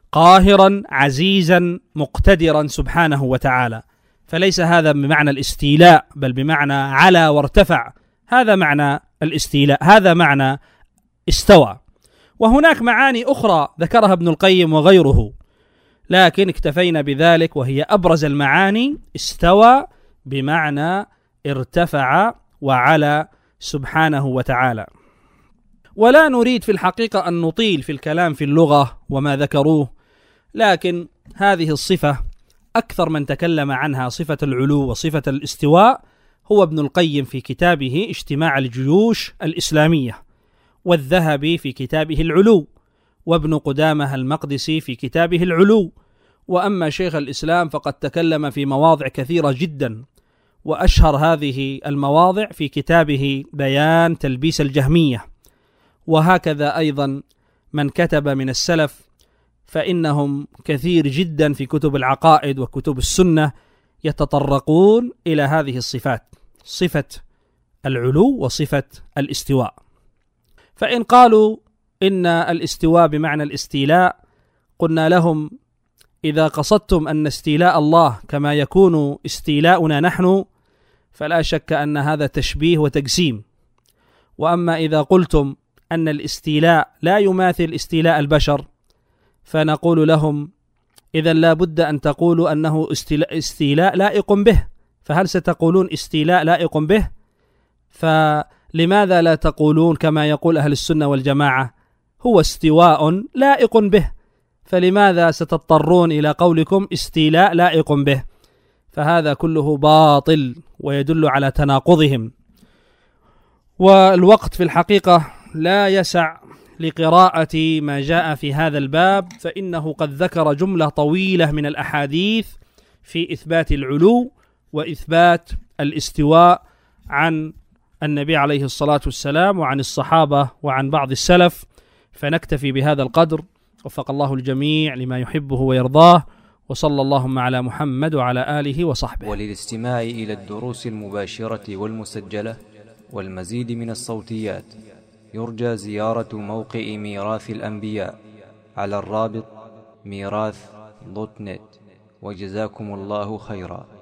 قاهرا عزيزا مقتدرا سبحانه وتعالى، فليس هذا بمعنى الاستيلاء بل بمعنى على وارتفع، هذا معنى الاستيلاء، هذا معنى استوى. وهناك معاني أخرى ذكرها ابن القيم وغيره، لكن اكتفينا بذلك، وهي أبرز المعاني. استوى بمعنى ارتفع وعلى سبحانه وتعالى. ولا نريد في الحقيقة أن نطيل في الكلام في اللغة وما ذكروه، لكن هذه الصفة أكثر من تكلم عنها، صفة العلو وصفة الاستواء، هو ابن القيم في كتابه اجتماع الجيوش الإسلامية، والذهبي في كتابه العلو، وابن قدامة المقدسي في كتابه العلو. وأما شيخ الإسلام فقد تكلم في مواضع كثيرة جدا، وأشهر هذه المواضع في كتابه بيان تلبيس الجهمية. وهكذا أيضا من كتب من السلف، فإنهم كثير جدا في كتب العقائد وكتب السنة يتطرقون إلى هذه الصفات، صفة العلو وصفة الاستواء. فإن قالوا إن الاستواء بمعنى الاستيلاء، قلنا لهم: إذا قصدتم أن استيلاء الله كما يكون استيلاؤنا نحن، فلا شك أن هذا تشبيه وتجسيم. وأما إذا قلتم أن الاستيلاء لا يماثل استيلاء البشر، فنقول لهم: إذا لا بد أن تقولوا أنه استيلاء, استيلاء لائق به، فهل ستقولون استيلاء لائق به؟ فلماذا لا تقولون كما يقول أهل السنة والجماعة هو استواء لائق به؟ فلماذا ستضطرون إلى قولكم استيلاء لائق به؟ فهذا كله باطل ويدل على تناقضهم. والوقت في الحقيقة لا يسع لقراءة ما جاء في هذا الباب، فإنه قد ذكر جملة طويلة من الأحاديث في إثبات العلو وإثبات الاستواء عن النبي عليه الصلاة والسلام وعن الصحابة وعن بعض السلف، فنكتفي بهذا القدر. وفق الله الجميع لما يحبه ويرضاه، وصلى اللهم على محمد وعلى آله وصحبه. وللاستماع إلى الدروس المباشرة والمسجلة والمزيد من الصوتيات، يرجى زيارة موقع ميراث الأنبياء على الرابط ميراث دوت نت. وجزاكم الله خيرا.